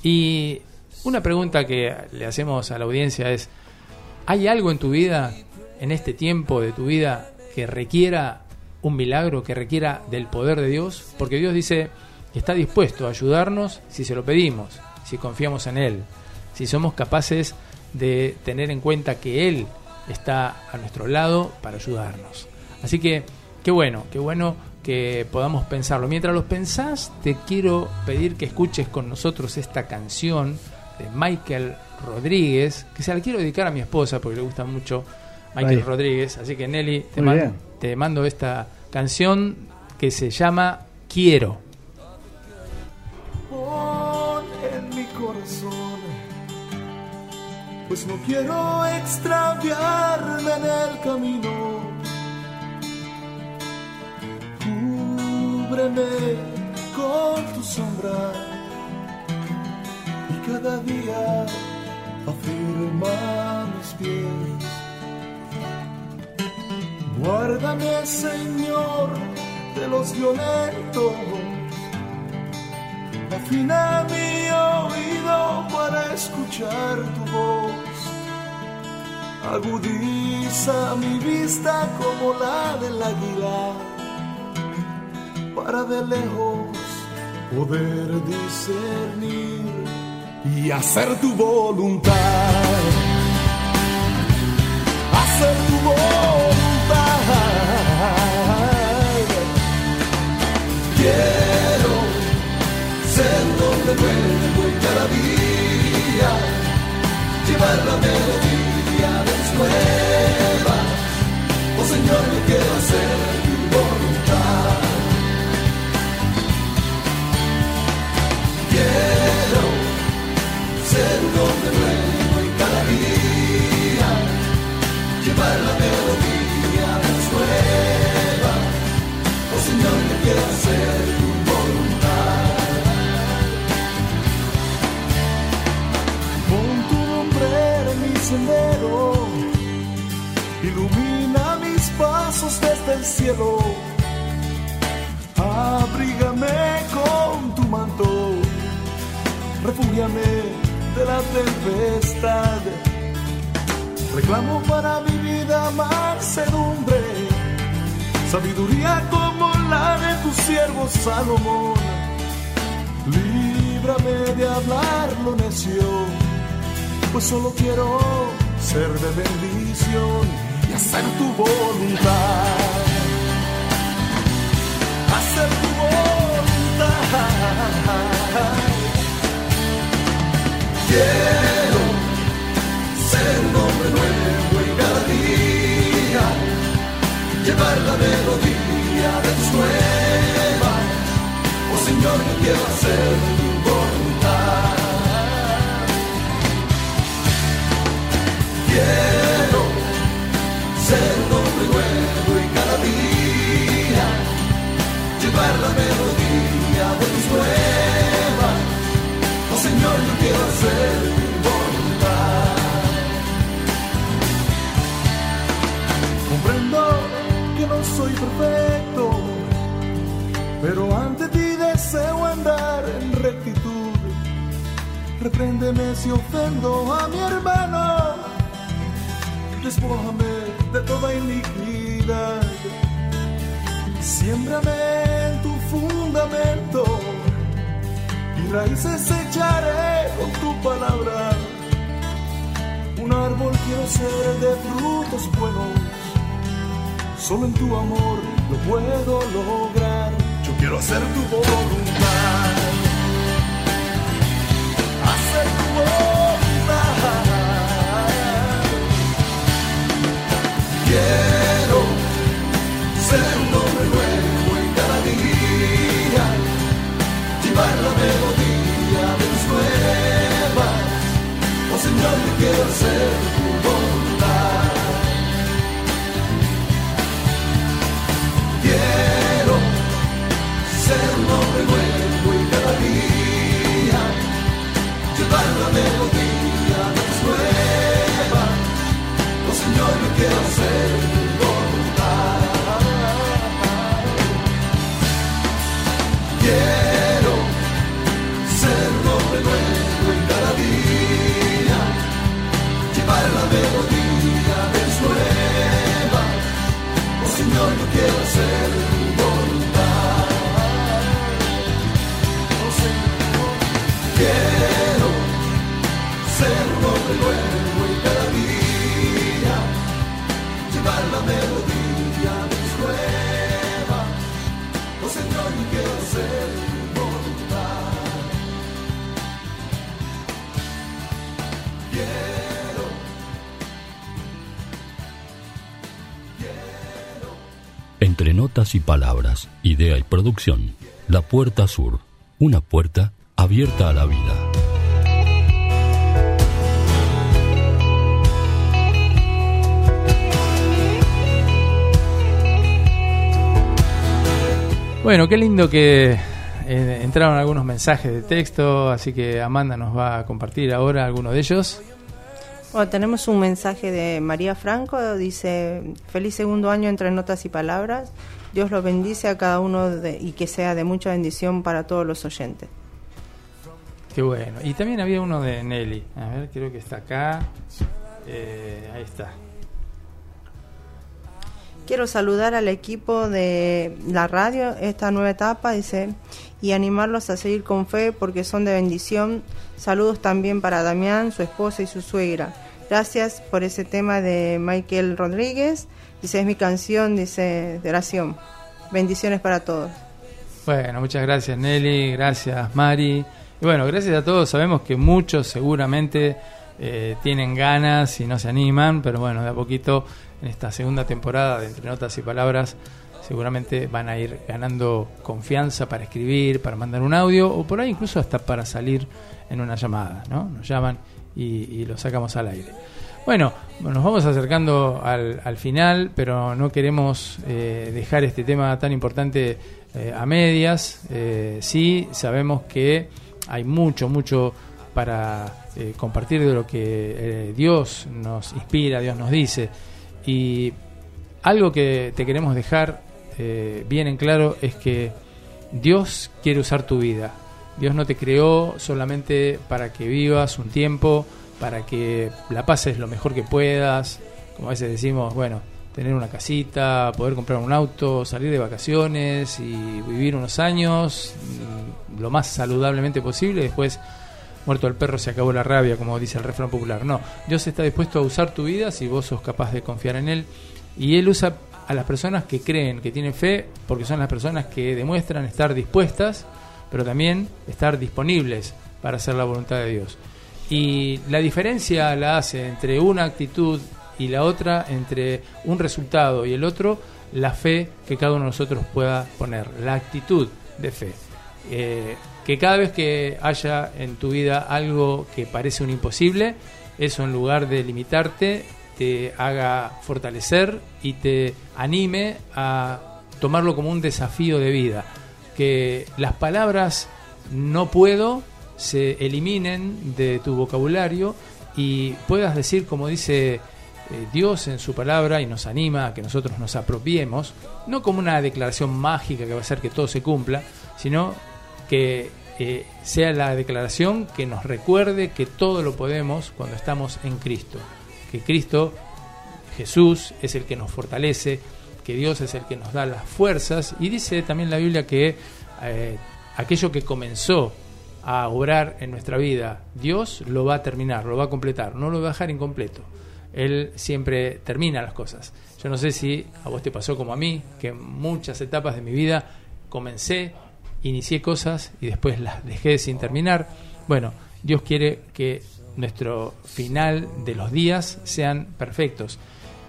Y una pregunta que le hacemos a la audiencia es: ¿hay algo en tu vida, en este tiempo de tu vida, que requiera un milagro, que requiera del poder de Dios? Porque Dios dice que está dispuesto a ayudarnos si se lo pedimos, si confiamos en Él, si somos capaces de tener en cuenta que Él está a nuestro lado para ayudarnos. Así que, qué bueno, qué bueno que podamos pensarlo. Mientras los pensás, te quiero pedir que escuches con nosotros esta canción de Michael Rodríguez, que se la quiero dedicar a mi esposa porque le gusta mucho Michael Ay. Rodríguez. Así que, Nelly, te, man, te mando esta canción que se llama Quiero. Pon en mi corazón, pues no quiero extraviarme en el camino. Cúbreme con tu sombra y cada día afirma mis pies. Guárdame, Señor, de los violentos, afina mi oído para escuchar tu voz, agudiza mi vista como la del águila, para de lejos poder discernir y hacer tu voluntad, hacer tu voluntad. Quiero ser donde nuevo y cada día llevar la melodía de tus nuevas. Oh Señor, yo quiero hacer tu voluntad. Quiero ser un hombre nuevo y cada día llevar la melodía de tus nuevas. Oh Señor, yo quiero hacer tu voluntad. Pon tu nombre en mi sendero, ilumina mis pasos desde el cielo, abrígame con tu manto, refúgiame de la tempestad. Reclamo para mi vida mansedumbre, sabiduría como la de tu siervo Salomón. Líbrame de hablar lo necio, pues solo quiero ser de bendición y hacer tu voluntad. Hacer tu voluntad. Quiero ser un hombre nuevo y cada día llevar la melodía de tus nuevas. Oh Señor, yo quiero hacer tu voluntad. Comprendo que no soy perfecto, pero ante ti deseo andar en rectitud. Repréndeme si ofendo a mi hermano, despójame de toda iniquidad. Siémbrame en tu fundamento y raíces echaré con tu palabra. Un árbol quiero ser de frutos buenos, solo en tu amor lo puedo lograr. Yo quiero hacer tu voluntad, hacer tu voluntad. Quiero ser un hombre nuevo en cada día, llevar la melodía de tus nuevas. Oh Señor, yo quiero hacer tu voluntad. Quiero ser un hombre nuevo y cada día llevar la melodía de tus nuevas. Oh Señor, yo quiero hacer tu voluntad. Quiero ser un hombre nuevo y cada día llevar la melodía de tus nuevas. Oh Señor, yo quiero hacer tu voluntad. Oh Señor, quiero ser un hombre nuevo y cada día llevar la melodía de tus nuevas. Oh Señor, yo quiero hacer tu voluntad. Quiero, quiero. Entre notas y palabras, idea y producción, La Puerta Sur, una puerta abierta a la vida. Bueno, qué lindo que eh, entraron algunos mensajes de texto, así que Amanda nos va a compartir ahora alguno de ellos. Bueno, tenemos un mensaje de María Franco, dice: feliz segundo año entre notas y palabras, Dios los bendice a cada uno de, y que sea de mucha bendición para todos los oyentes. Qué bueno. Y también había uno de Nelly, a ver, creo que está acá, eh, ahí está. Quiero saludar al equipo de la radio, esta nueva etapa, dice, y animarlos a seguir con fe porque son de bendición. Saludos también para Damián, su esposa y su suegra. Gracias por ese tema de Michael Rodríguez. Dice, es mi canción, dice, de oración. Bendiciones para todos. Bueno, muchas gracias Nelly, gracias Mari. Y bueno, gracias a todos. Sabemos que muchos seguramente eh, tienen ganas y no se animan, pero bueno, de a poquito en esta segunda temporada de Entre Notas y Palabras seguramente van a ir ganando confianza para escribir, para mandar un audio o por ahí incluso hasta para salir en una llamada, ¿no? Nos llaman y, y lo sacamos al aire. Bueno, nos vamos acercando al, al final, pero no queremos eh, dejar este tema tan importante eh, a medias. Eh, sí, sabemos que hay mucho, mucho para eh, compartir de lo que eh, Dios nos inspira, Dios nos dice. Y algo que te queremos dejar eh, bien en claro es que Dios quiere usar tu vida. Dios no te creó solamente para que vivas un tiempo, para que la pases lo mejor que puedas. Como a veces decimos, bueno, tener una casita, poder comprar un auto, salir de vacaciones y vivir unos años lo más saludablemente posible. Después, muerto el perro, se acabó la rabia, como dice el refrán popular. No, Dios está dispuesto a usar tu vida si vos sos capaz de confiar en Él. Y Él usa a las personas que creen, que tienen fe, porque son las personas que demuestran estar dispuestas, pero también estar disponibles para hacer la voluntad de Dios. Y la diferencia la hace entre una actitud y la otra, entre un resultado y el otro, la fe que cada uno de nosotros pueda poner, la actitud de fe. Eh, que cada vez que haya en tu vida algo que parece un imposible, eso en lugar de limitarte, te haga fortalecer y te anime a tomarlo como un desafío de vida. Que las palabras no puedo se eliminen de tu vocabulario y puedas decir, como dice eh, Dios en su palabra y nos anima a que nosotros nos apropiemos, no como una declaración mágica que va a hacer que todo se cumpla, sino que eh, sea la declaración que nos recuerde que todo lo podemos cuando estamos en Cristo, que Cristo, Jesús, es el que nos fortalece, que Dios es el que nos da las fuerzas, y dice también la Biblia que eh, aquello que comenzó a obrar en nuestra vida, Dios lo va a terminar, lo va a completar, no lo va a dejar incompleto. Él siempre termina las cosas. Yo no sé si a vos te pasó como a mí, que en muchas etapas de mi vida comencé, inicié cosas y después las dejé sin terminar. Bueno, Dios quiere que nuestro final de los días sean perfectos.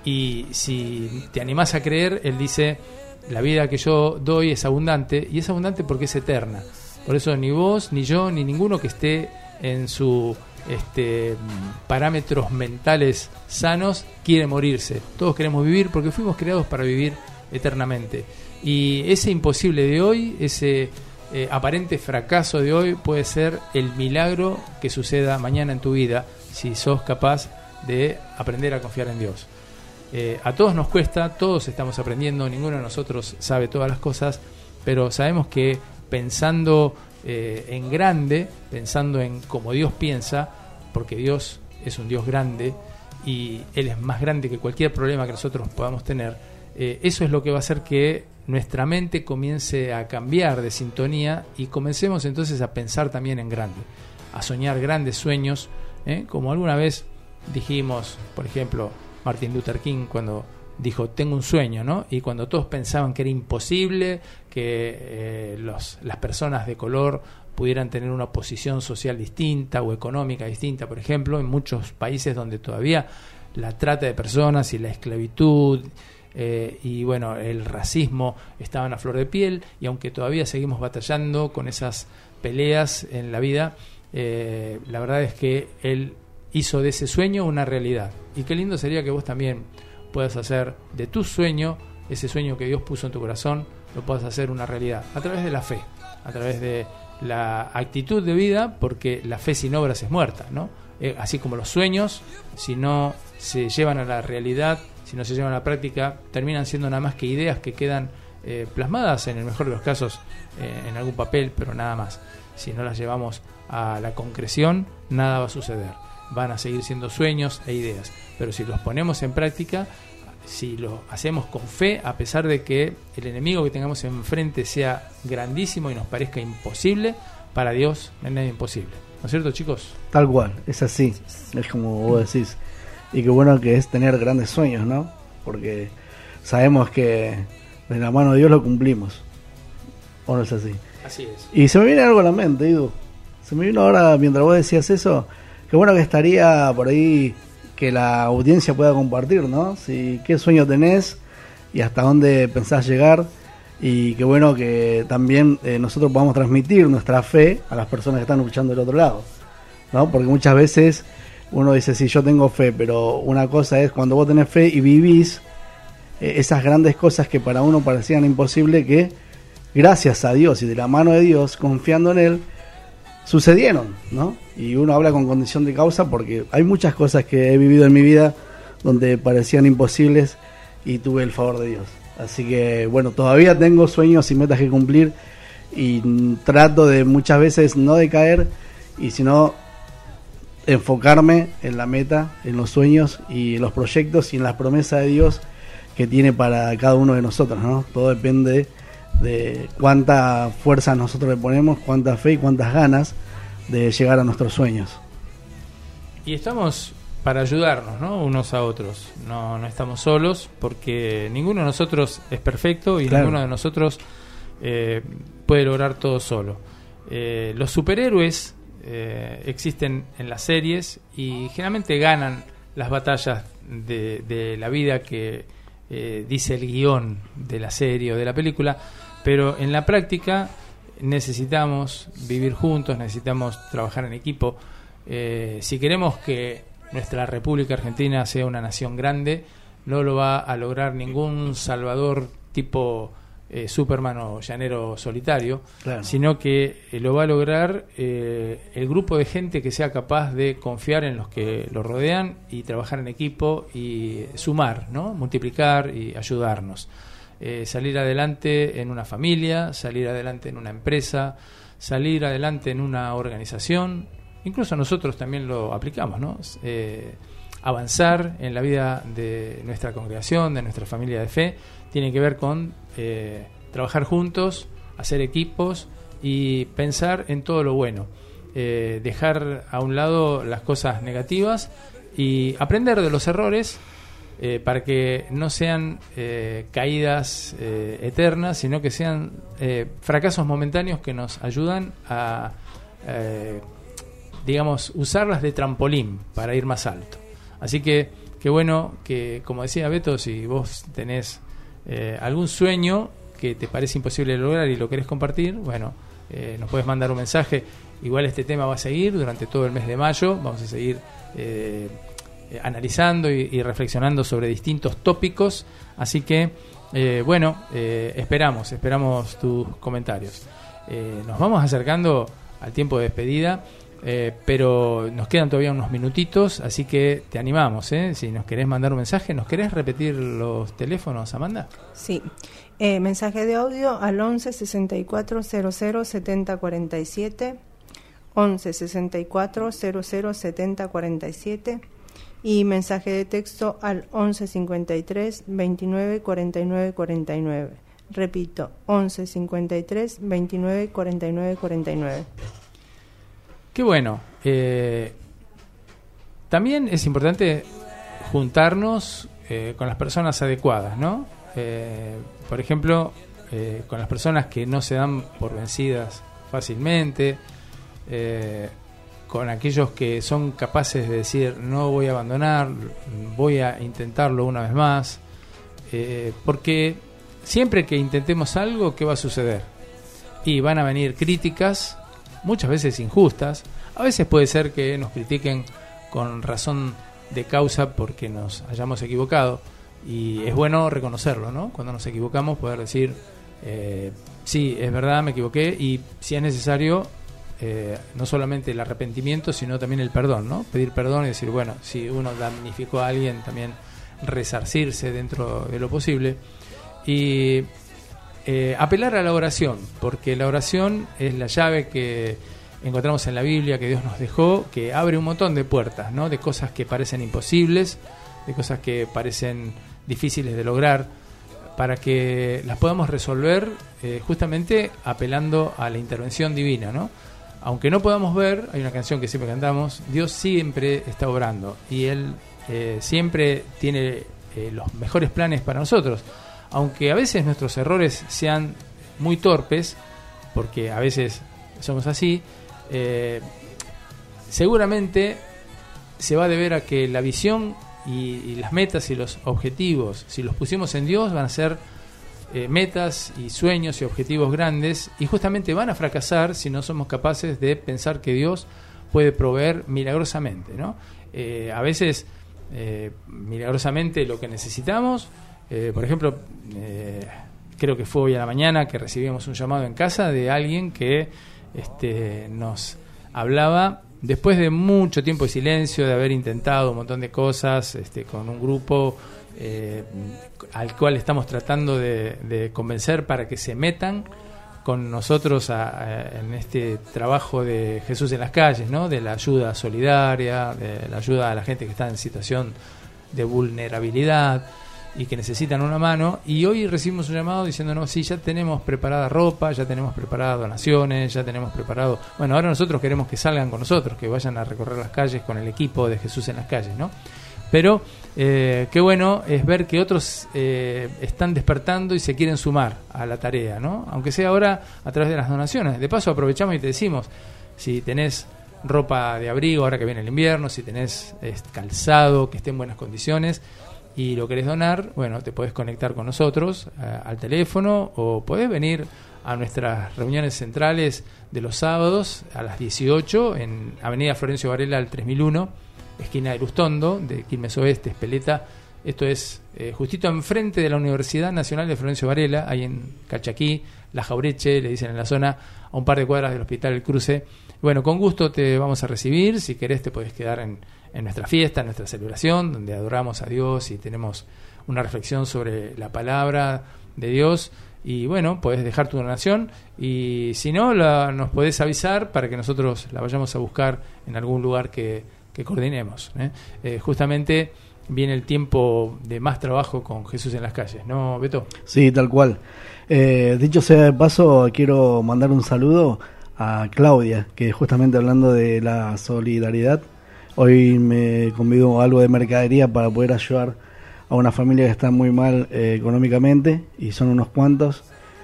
Y si te animás a creer, Él dice, la vida que yo doy es abundante, y es abundante porque es eterna. Por eso ni vos, ni yo, ni ninguno que esté en sus este, parámetros mentales sanos quiere morirse. Todos queremos vivir porque fuimos creados para vivir eternamente. Y ese imposible de hoy, ese eh, aparente fracaso de hoy, puede ser el milagro que suceda mañana en tu vida, si sos capaz de aprender a confiar en Dios. Eh, a todos nos cuesta, todos estamos aprendiendo, ninguno de nosotros sabe todas las cosas, pero sabemos que pensando eh, en grande, pensando en como Dios piensa, porque Dios es un Dios grande y Él es más grande que cualquier problema que nosotros podamos tener, eh, eso es lo que va a hacer que nuestra mente comience a cambiar de sintonía y comencemos entonces a pensar también en grande, a soñar grandes sueños, ¿eh? Como alguna vez dijimos, por ejemplo, Martin Luther King cuando dijo, tengo un sueño, ¿no? Y cuando todos pensaban que era imposible que eh, los, las personas de color pudieran tener una posición social distinta o económica distinta, por ejemplo, en muchos países donde todavía la trata de personas y la esclavitud eh, y bueno, el racismo estaban a flor de piel, y aunque todavía seguimos batallando con esas peleas en la vida, eh, la verdad es que él hizo de ese sueño una realidad. Y qué lindo sería que vos también puedas hacer de tu sueño, ese sueño que Dios puso en tu corazón, lo puedas hacer una realidad, a través de la fe, a través de la actitud de vida, porque la fe sin obras es muerta, ¿no? Eh, así como los sueños, si no se llevan a la realidad, si no se llevan a la práctica, terminan siendo nada más que ideas que quedan eh, plasmadas, en el mejor de los casos, eh, en algún papel, pero nada más. Si no las llevamos a la concreción, nada va a suceder. Van a seguir siendo sueños e ideas, pero si los ponemos en práctica, si lo hacemos con fe, a pesar de que el enemigo que tengamos enfrente sea grandísimo y nos parezca imposible, para Dios no hay nada imposible. ¿No es cierto, chicos? Tal cual, es así, es como vos decís. Y qué bueno que es tener grandes sueños, ¿no? Porque sabemos que de la mano de Dios lo cumplimos. ¿O no es así? Así es. Y se me viene algo a la mente, Idu. Se me vino ahora, mientras vos decías eso, qué bueno que estaría por ahí que la audiencia pueda compartir, ¿no? Si qué sueño tenés y hasta dónde pensás llegar, y qué bueno que también eh, nosotros podamos transmitir nuestra fe a las personas que están escuchando del otro lado, ¿no? Porque muchas veces uno dice, sí, yo tengo fe, pero una cosa es cuando vos tenés fe y vivís eh, esas grandes cosas que para uno parecían imposibles, que gracias a Dios y de la mano de Dios, confiando en Él, sucedieron, ¿no? Y uno habla con condición de causa, porque hay muchas cosas que he vivido en mi vida donde parecían imposibles y tuve el favor de Dios. Así que, bueno, todavía tengo sueños y metas que cumplir, y trato de muchas veces no decaer, y sino enfocarme en la meta, en los sueños y en los proyectos y en las promesas de Dios que tiene para cada uno de nosotros, ¿no? Todo depende de cuánta fuerza nosotros le ponemos, cuánta fe y cuántas ganas de llegar a nuestros sueños. Y estamos para ayudarnos, ¿no? Unos a otros. No, no estamos solos, porque ninguno de nosotros es perfecto y claro, ninguno de nosotros eh, puede lograr todo solo. Eh, los superhéroes eh, existen en las series y generalmente ganan las batallas de, de la vida que eh, dice el guión de la serie o de la película, pero en la práctica necesitamos vivir juntos, necesitamos trabajar en equipo. Eh, si queremos que nuestra República Argentina sea una nación grande, no lo va a lograr ningún salvador tipo eh, Superman o llanero solitario, Claro. sino que eh, lo va a lograr eh, el grupo de gente que sea capaz de confiar en los que lo rodean y trabajar en equipo y sumar, ¿no? Multiplicar y ayudarnos. Eh, salir adelante en una familia, salir adelante en una empresa, salir adelante en una organización, incluso nosotros también lo aplicamos, ¿no? Eh, avanzar en la vida de nuestra congregación, de nuestra familia de fe, tiene que ver con eh, trabajar juntos, hacer equipos y pensar en todo lo bueno, eh, dejar a un lado las cosas negativas y aprender de los errores eh, para que no sean eh, caídas eh, eternas, sino que sean eh, fracasos momentáneos que nos ayudan a, eh, digamos, usarlas de trampolín para ir más alto. Así que, qué bueno que, como decía Beto, si vos tenés eh, algún sueño que te parece imposible de lograr y lo querés compartir, bueno, eh, nos puedes mandar un mensaje. Igual este tema va a seguir durante todo el mes de mayo, vamos a seguir eh, eh, analizando y, y reflexionando sobre distintos tópicos, así que, eh, bueno, eh, esperamos, esperamos tus comentarios. Eh, nos vamos acercando al tiempo de despedida. Eh, pero nos quedan todavía unos minutitos, así que te animamos, ¿eh? Si nos querés mandar un mensaje, ¿nos querés repetir los teléfonos, Amanda? Sí, eh, mensaje de audio al once sesenta y cuatro cero cero setenta cuarenta y siete, once sesenta y cuatro cero cero setenta cuarenta y siete, y mensaje de texto al once cincuenta y tres veintinueve cuarenta y nueve cuarenta y nueve. Repito, once cincuenta y tres veintinueve cuarenta y nueve cuarenta y nueve. Qué bueno. Eh, también es importante juntarnos eh, con las personas adecuadas, ¿no? Eh, por ejemplo, eh, con las personas que no se dan por vencidas fácilmente, eh, con aquellos que son capaces de decir no voy a abandonar, voy a intentarlo una vez más, eh, porque siempre que intentemos algo, ¿qué va a suceder? Y van a venir críticas, muchas veces injustas. A veces puede ser que nos critiquen con razón de causa porque nos hayamos equivocado, y es bueno reconocerlo, ¿no? Cuando nos equivocamos, poder decir eh, sí, es verdad, me equivoqué, y si es necesario eh, no solamente el arrepentimiento, sino también el perdón, ¿no? Pedir perdón y decir, bueno, si uno damnificó a alguien, también resarcirse dentro de lo posible, y Eh, apelar a la oración, porque la oración es la llave que encontramos en la Biblia, que Dios nos dejó, que abre un montón de puertas, ¿no? De cosas que parecen imposibles, de cosas que parecen difíciles de lograr, para que las podamos resolver eh, justamente apelando a la intervención divina, ¿no? Aunque no podamos ver, hay una canción que siempre cantamos, Dios siempre está obrando y Él eh, siempre tiene eh, los mejores planes para nosotros. Aunque a veces nuestros errores sean muy torpes, porque a veces somos así, eh, seguramente se va a deber a que la visión y, y las metas y los objetivos, si los pusimos en Dios, van a ser eh, metas y sueños y objetivos grandes, y justamente van a fracasar si no somos capaces de pensar que Dios puede proveer milagrosamente, ¿no? Eh, a veces, eh, milagrosamente, lo que necesitamos... Eh, por ejemplo, eh, creo que fue hoy a la mañana que recibimos un llamado en casa de alguien que este, nos hablaba después de mucho tiempo de silencio, de haber intentado un montón de cosas este, con un grupo eh, al cual estamos tratando de, de convencer para que se metan con nosotros a, a, en este trabajo de Jesús en las calles, ¿no? De la ayuda solidaria, de la ayuda a la gente que está en situación de vulnerabilidad y que necesitan una mano. Y hoy recibimos un llamado diciéndonos, sí, ya tenemos preparada ropa, ya tenemos preparadas donaciones, ya tenemos preparado... Bueno, ahora nosotros queremos que salgan con nosotros, que vayan a recorrer las calles con el equipo de Jesús en las calles, ¿no? Pero eh, qué bueno es ver que otros eh, están despertando y se quieren sumar a la tarea, ¿no? Aunque sea ahora a través de las donaciones. De paso aprovechamos y te decimos, si tenés ropa de abrigo ahora que viene el invierno, si tenés eh, calzado que esté en buenas condiciones y lo querés donar, bueno, te podés conectar con nosotros eh, al teléfono, o podés venir a nuestras reuniones centrales de los sábados a las dieciocho en Avenida Florencio Varela al tres mil uno, esquina de Lustondo, de Quilmes Oeste, Espeleta, Esto es eh, justito enfrente de la Universidad Nacional de Florencio Varela, ahí en Calchaquí, La Jaureche, le dicen en la zona, a un par de cuadras del Hospital El Cruce. Bueno, con gusto te vamos a recibir. Si querés te podés quedar en, en nuestra fiesta, en nuestra celebración, donde adoramos a Dios y tenemos una reflexión sobre la palabra de Dios. Y bueno, podés dejar tu donación y si no, la, nos podés avisar para que nosotros la vayamos a buscar en algún lugar que, que coordinemos, ¿eh? Eh, justamente viene el tiempo de más trabajo con Jesús en las calles, ¿no, Beto? Sí, tal cual. Eh, dicho sea de paso, quiero mandar un saludo a Claudia, que justamente hablando de la solidaridad, hoy me convidó algo de mercadería para poder ayudar a una familia que está muy mal eh, económicamente, y son unos cuantos,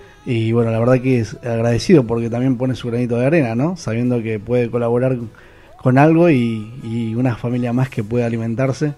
y bueno, la verdad que es agradecido porque también pone su granito de arena, ¿no? Sabiendo que puede colaborar con algo y, y una familia más que puede alimentarse,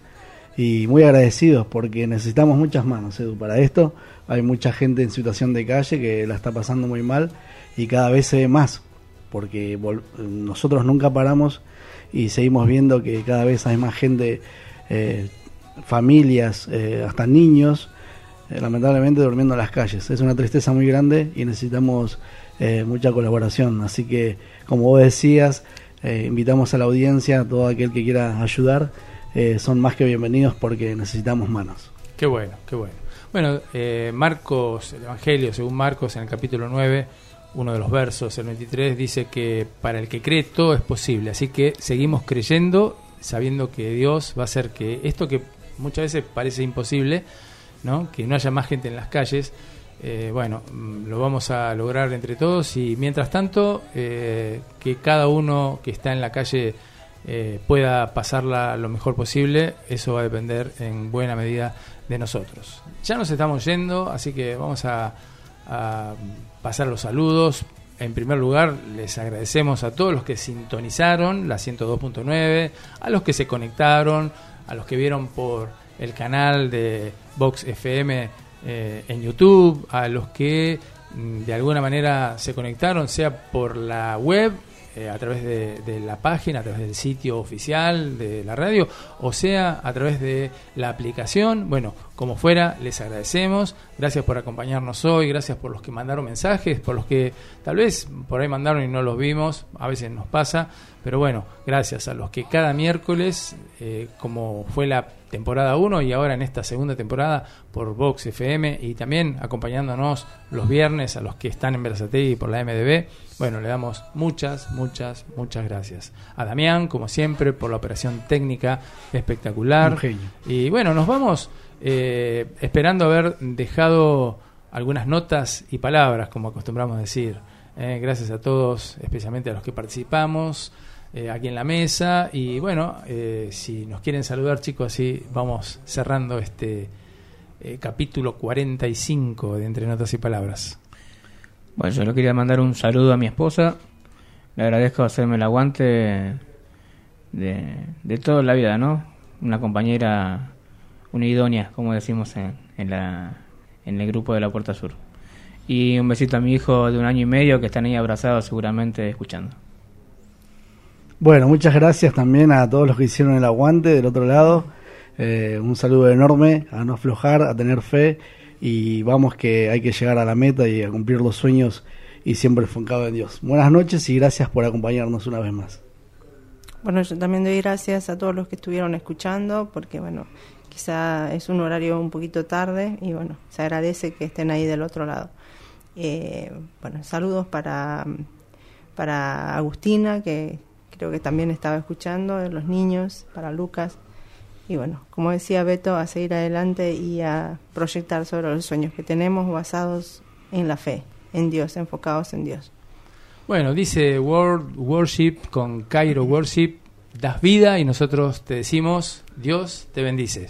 y muy agradecidos porque necesitamos muchas manos, Edu, para esto. Hay mucha gente en situación de calle que la está pasando muy mal y cada vez se ve más, porque vol- nosotros nunca paramos y seguimos viendo que cada vez hay más gente, eh, familias, eh, hasta niños, eh, lamentablemente durmiendo en las calles. Es una tristeza muy grande y necesitamos eh, mucha colaboración. Así que, como vos decías, eh, invitamos a la audiencia, a todo aquel que quiera ayudar, eh, son más que bienvenidos porque necesitamos manos. Qué bueno, qué bueno. Bueno, eh, Marcos, el Evangelio según Marcos, en el capítulo nueve, uno de los versos, el veintitrés, dice que para el que cree todo es posible. Así que seguimos creyendo, sabiendo que Dios va a hacer que esto que muchas veces parece imposible, ¿no? Que no haya más gente en las calles, eh, bueno, lo vamos a lograr entre todos. Y mientras tanto, eh, que cada uno que está en la calle eh, pueda pasarla lo mejor posible, eso va a depender en buena medida de nosotros. Ya nos estamos yendo, así que vamos a, a pasar los saludos. En primer lugar, les agradecemos a todos los que sintonizaron la ciento dos punto nueve, a los que se conectaron, a los que vieron por el canal de Vox F M eh, en YouTube, a los que mm, de alguna manera se conectaron, sea por la web, eh, a través de, de la página, a través del sitio oficial de la radio, o sea a través de la aplicación. Bueno, como fuera, les agradecemos. Gracias por acompañarnos hoy, gracias por los que mandaron mensajes, por los que tal vez por ahí mandaron y no los vimos, a veces nos pasa, pero bueno, gracias a los que cada miércoles, eh, como fue la temporada uno y ahora en esta segunda temporada por Vox F M, y también acompañándonos los viernes a los que están en Berazategui por la M D B, bueno, le damos muchas, muchas, muchas gracias. A Damián, como siempre, por la operación técnica espectacular. Un genio. Y bueno, nos vamos eh, esperando haber dejado algunas notas y palabras, como acostumbramos a decir. Eh, gracias a todos, especialmente a los que participamos eh, aquí en la mesa. Y bueno, eh, si nos quieren saludar, chicos, así vamos cerrando este eh, capítulo cuarenta y cinco de Entre Notas y Palabras. Bueno, yo le quería mandar un saludo a mi esposa. Le agradezco hacerme el aguante de, de toda la vida, ¿no? Una compañera, una idónea, como decimos en, en, la, en el grupo de La Puerta Sur. Y un besito a mi hijo de un año y medio que están ahí abrazados seguramente escuchando. Bueno, muchas gracias también a todos los que hicieron el aguante del otro lado. Eh, un saludo enorme, a no aflojar, a tener fe, y vamos que hay que llegar a la meta y a cumplir los sueños y siempre enfocado en Dios. Buenas noches y gracias por acompañarnos una vez más. Bueno, yo también doy gracias a todos los que estuvieron escuchando, porque bueno, quizá es un horario un poquito tarde y bueno, se agradece que estén ahí del otro lado. Eh, bueno, saludos para, para Agustina, que creo que también estaba escuchando, los niños, para Lucas. Y bueno, como decía Beto, a seguir adelante y a proyectar sobre los sueños que tenemos basados en la fe, en Dios, enfocados en Dios. Bueno, dice World Worship con Cairo Worship, das vida y nosotros te decimos, Dios te bendice.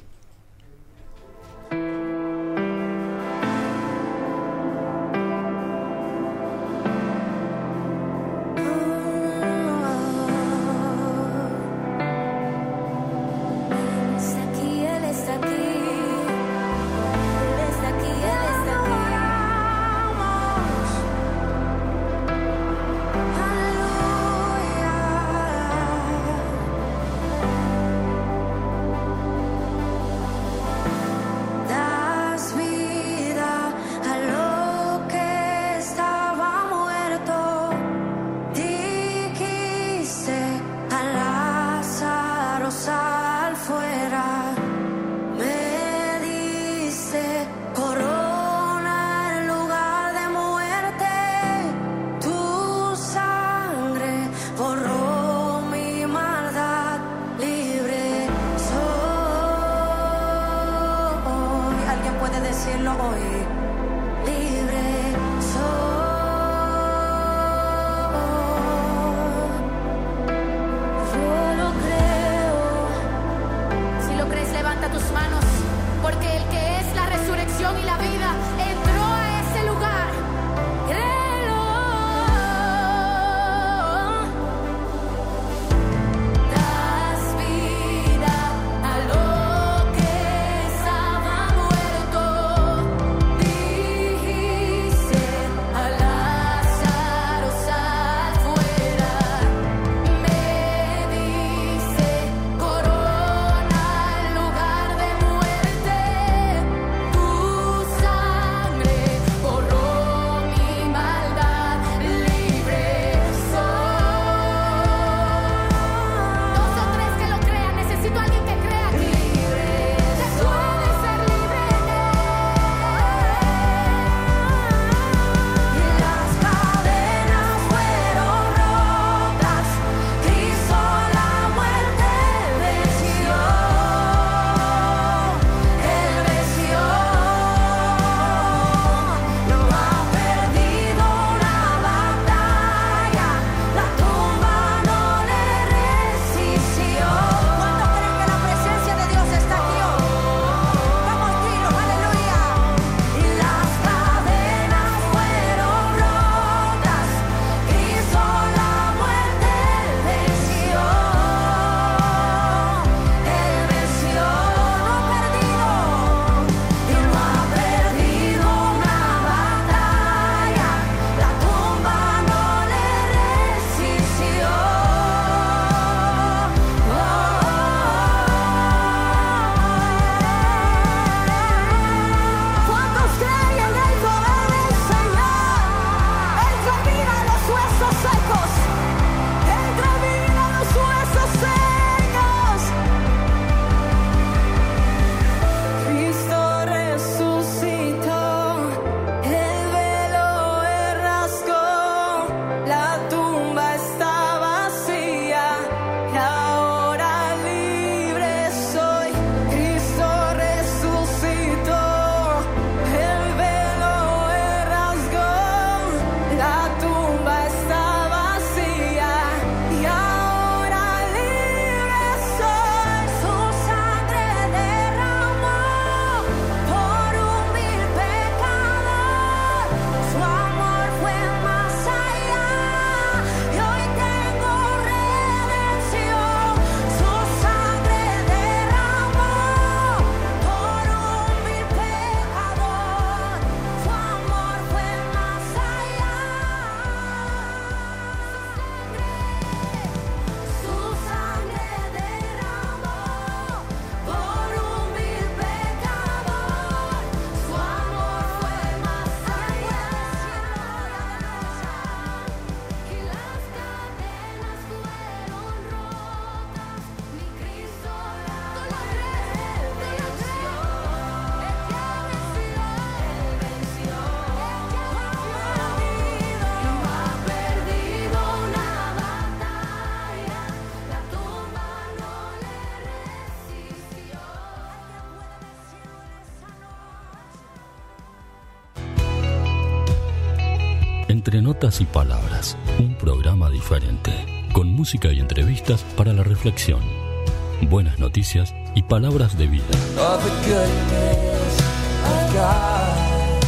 Entre Notas y Palabras, un programa diferente, con música y entrevistas para la reflexión, buenas noticias y palabras de vida. Of the goodness of God,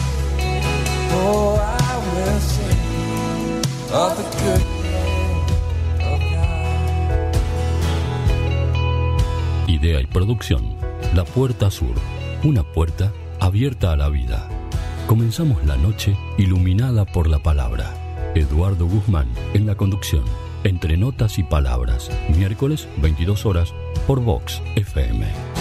oh, I will sing of the goodness of God. Idea y producción, La Puerta Sur, una puerta abierta a la vida. Comenzamos la noche iluminada por la palabra. Eduardo Guzmán en la conducción. Entre Notas y Palabras, miércoles veintidós horas por Vox F M.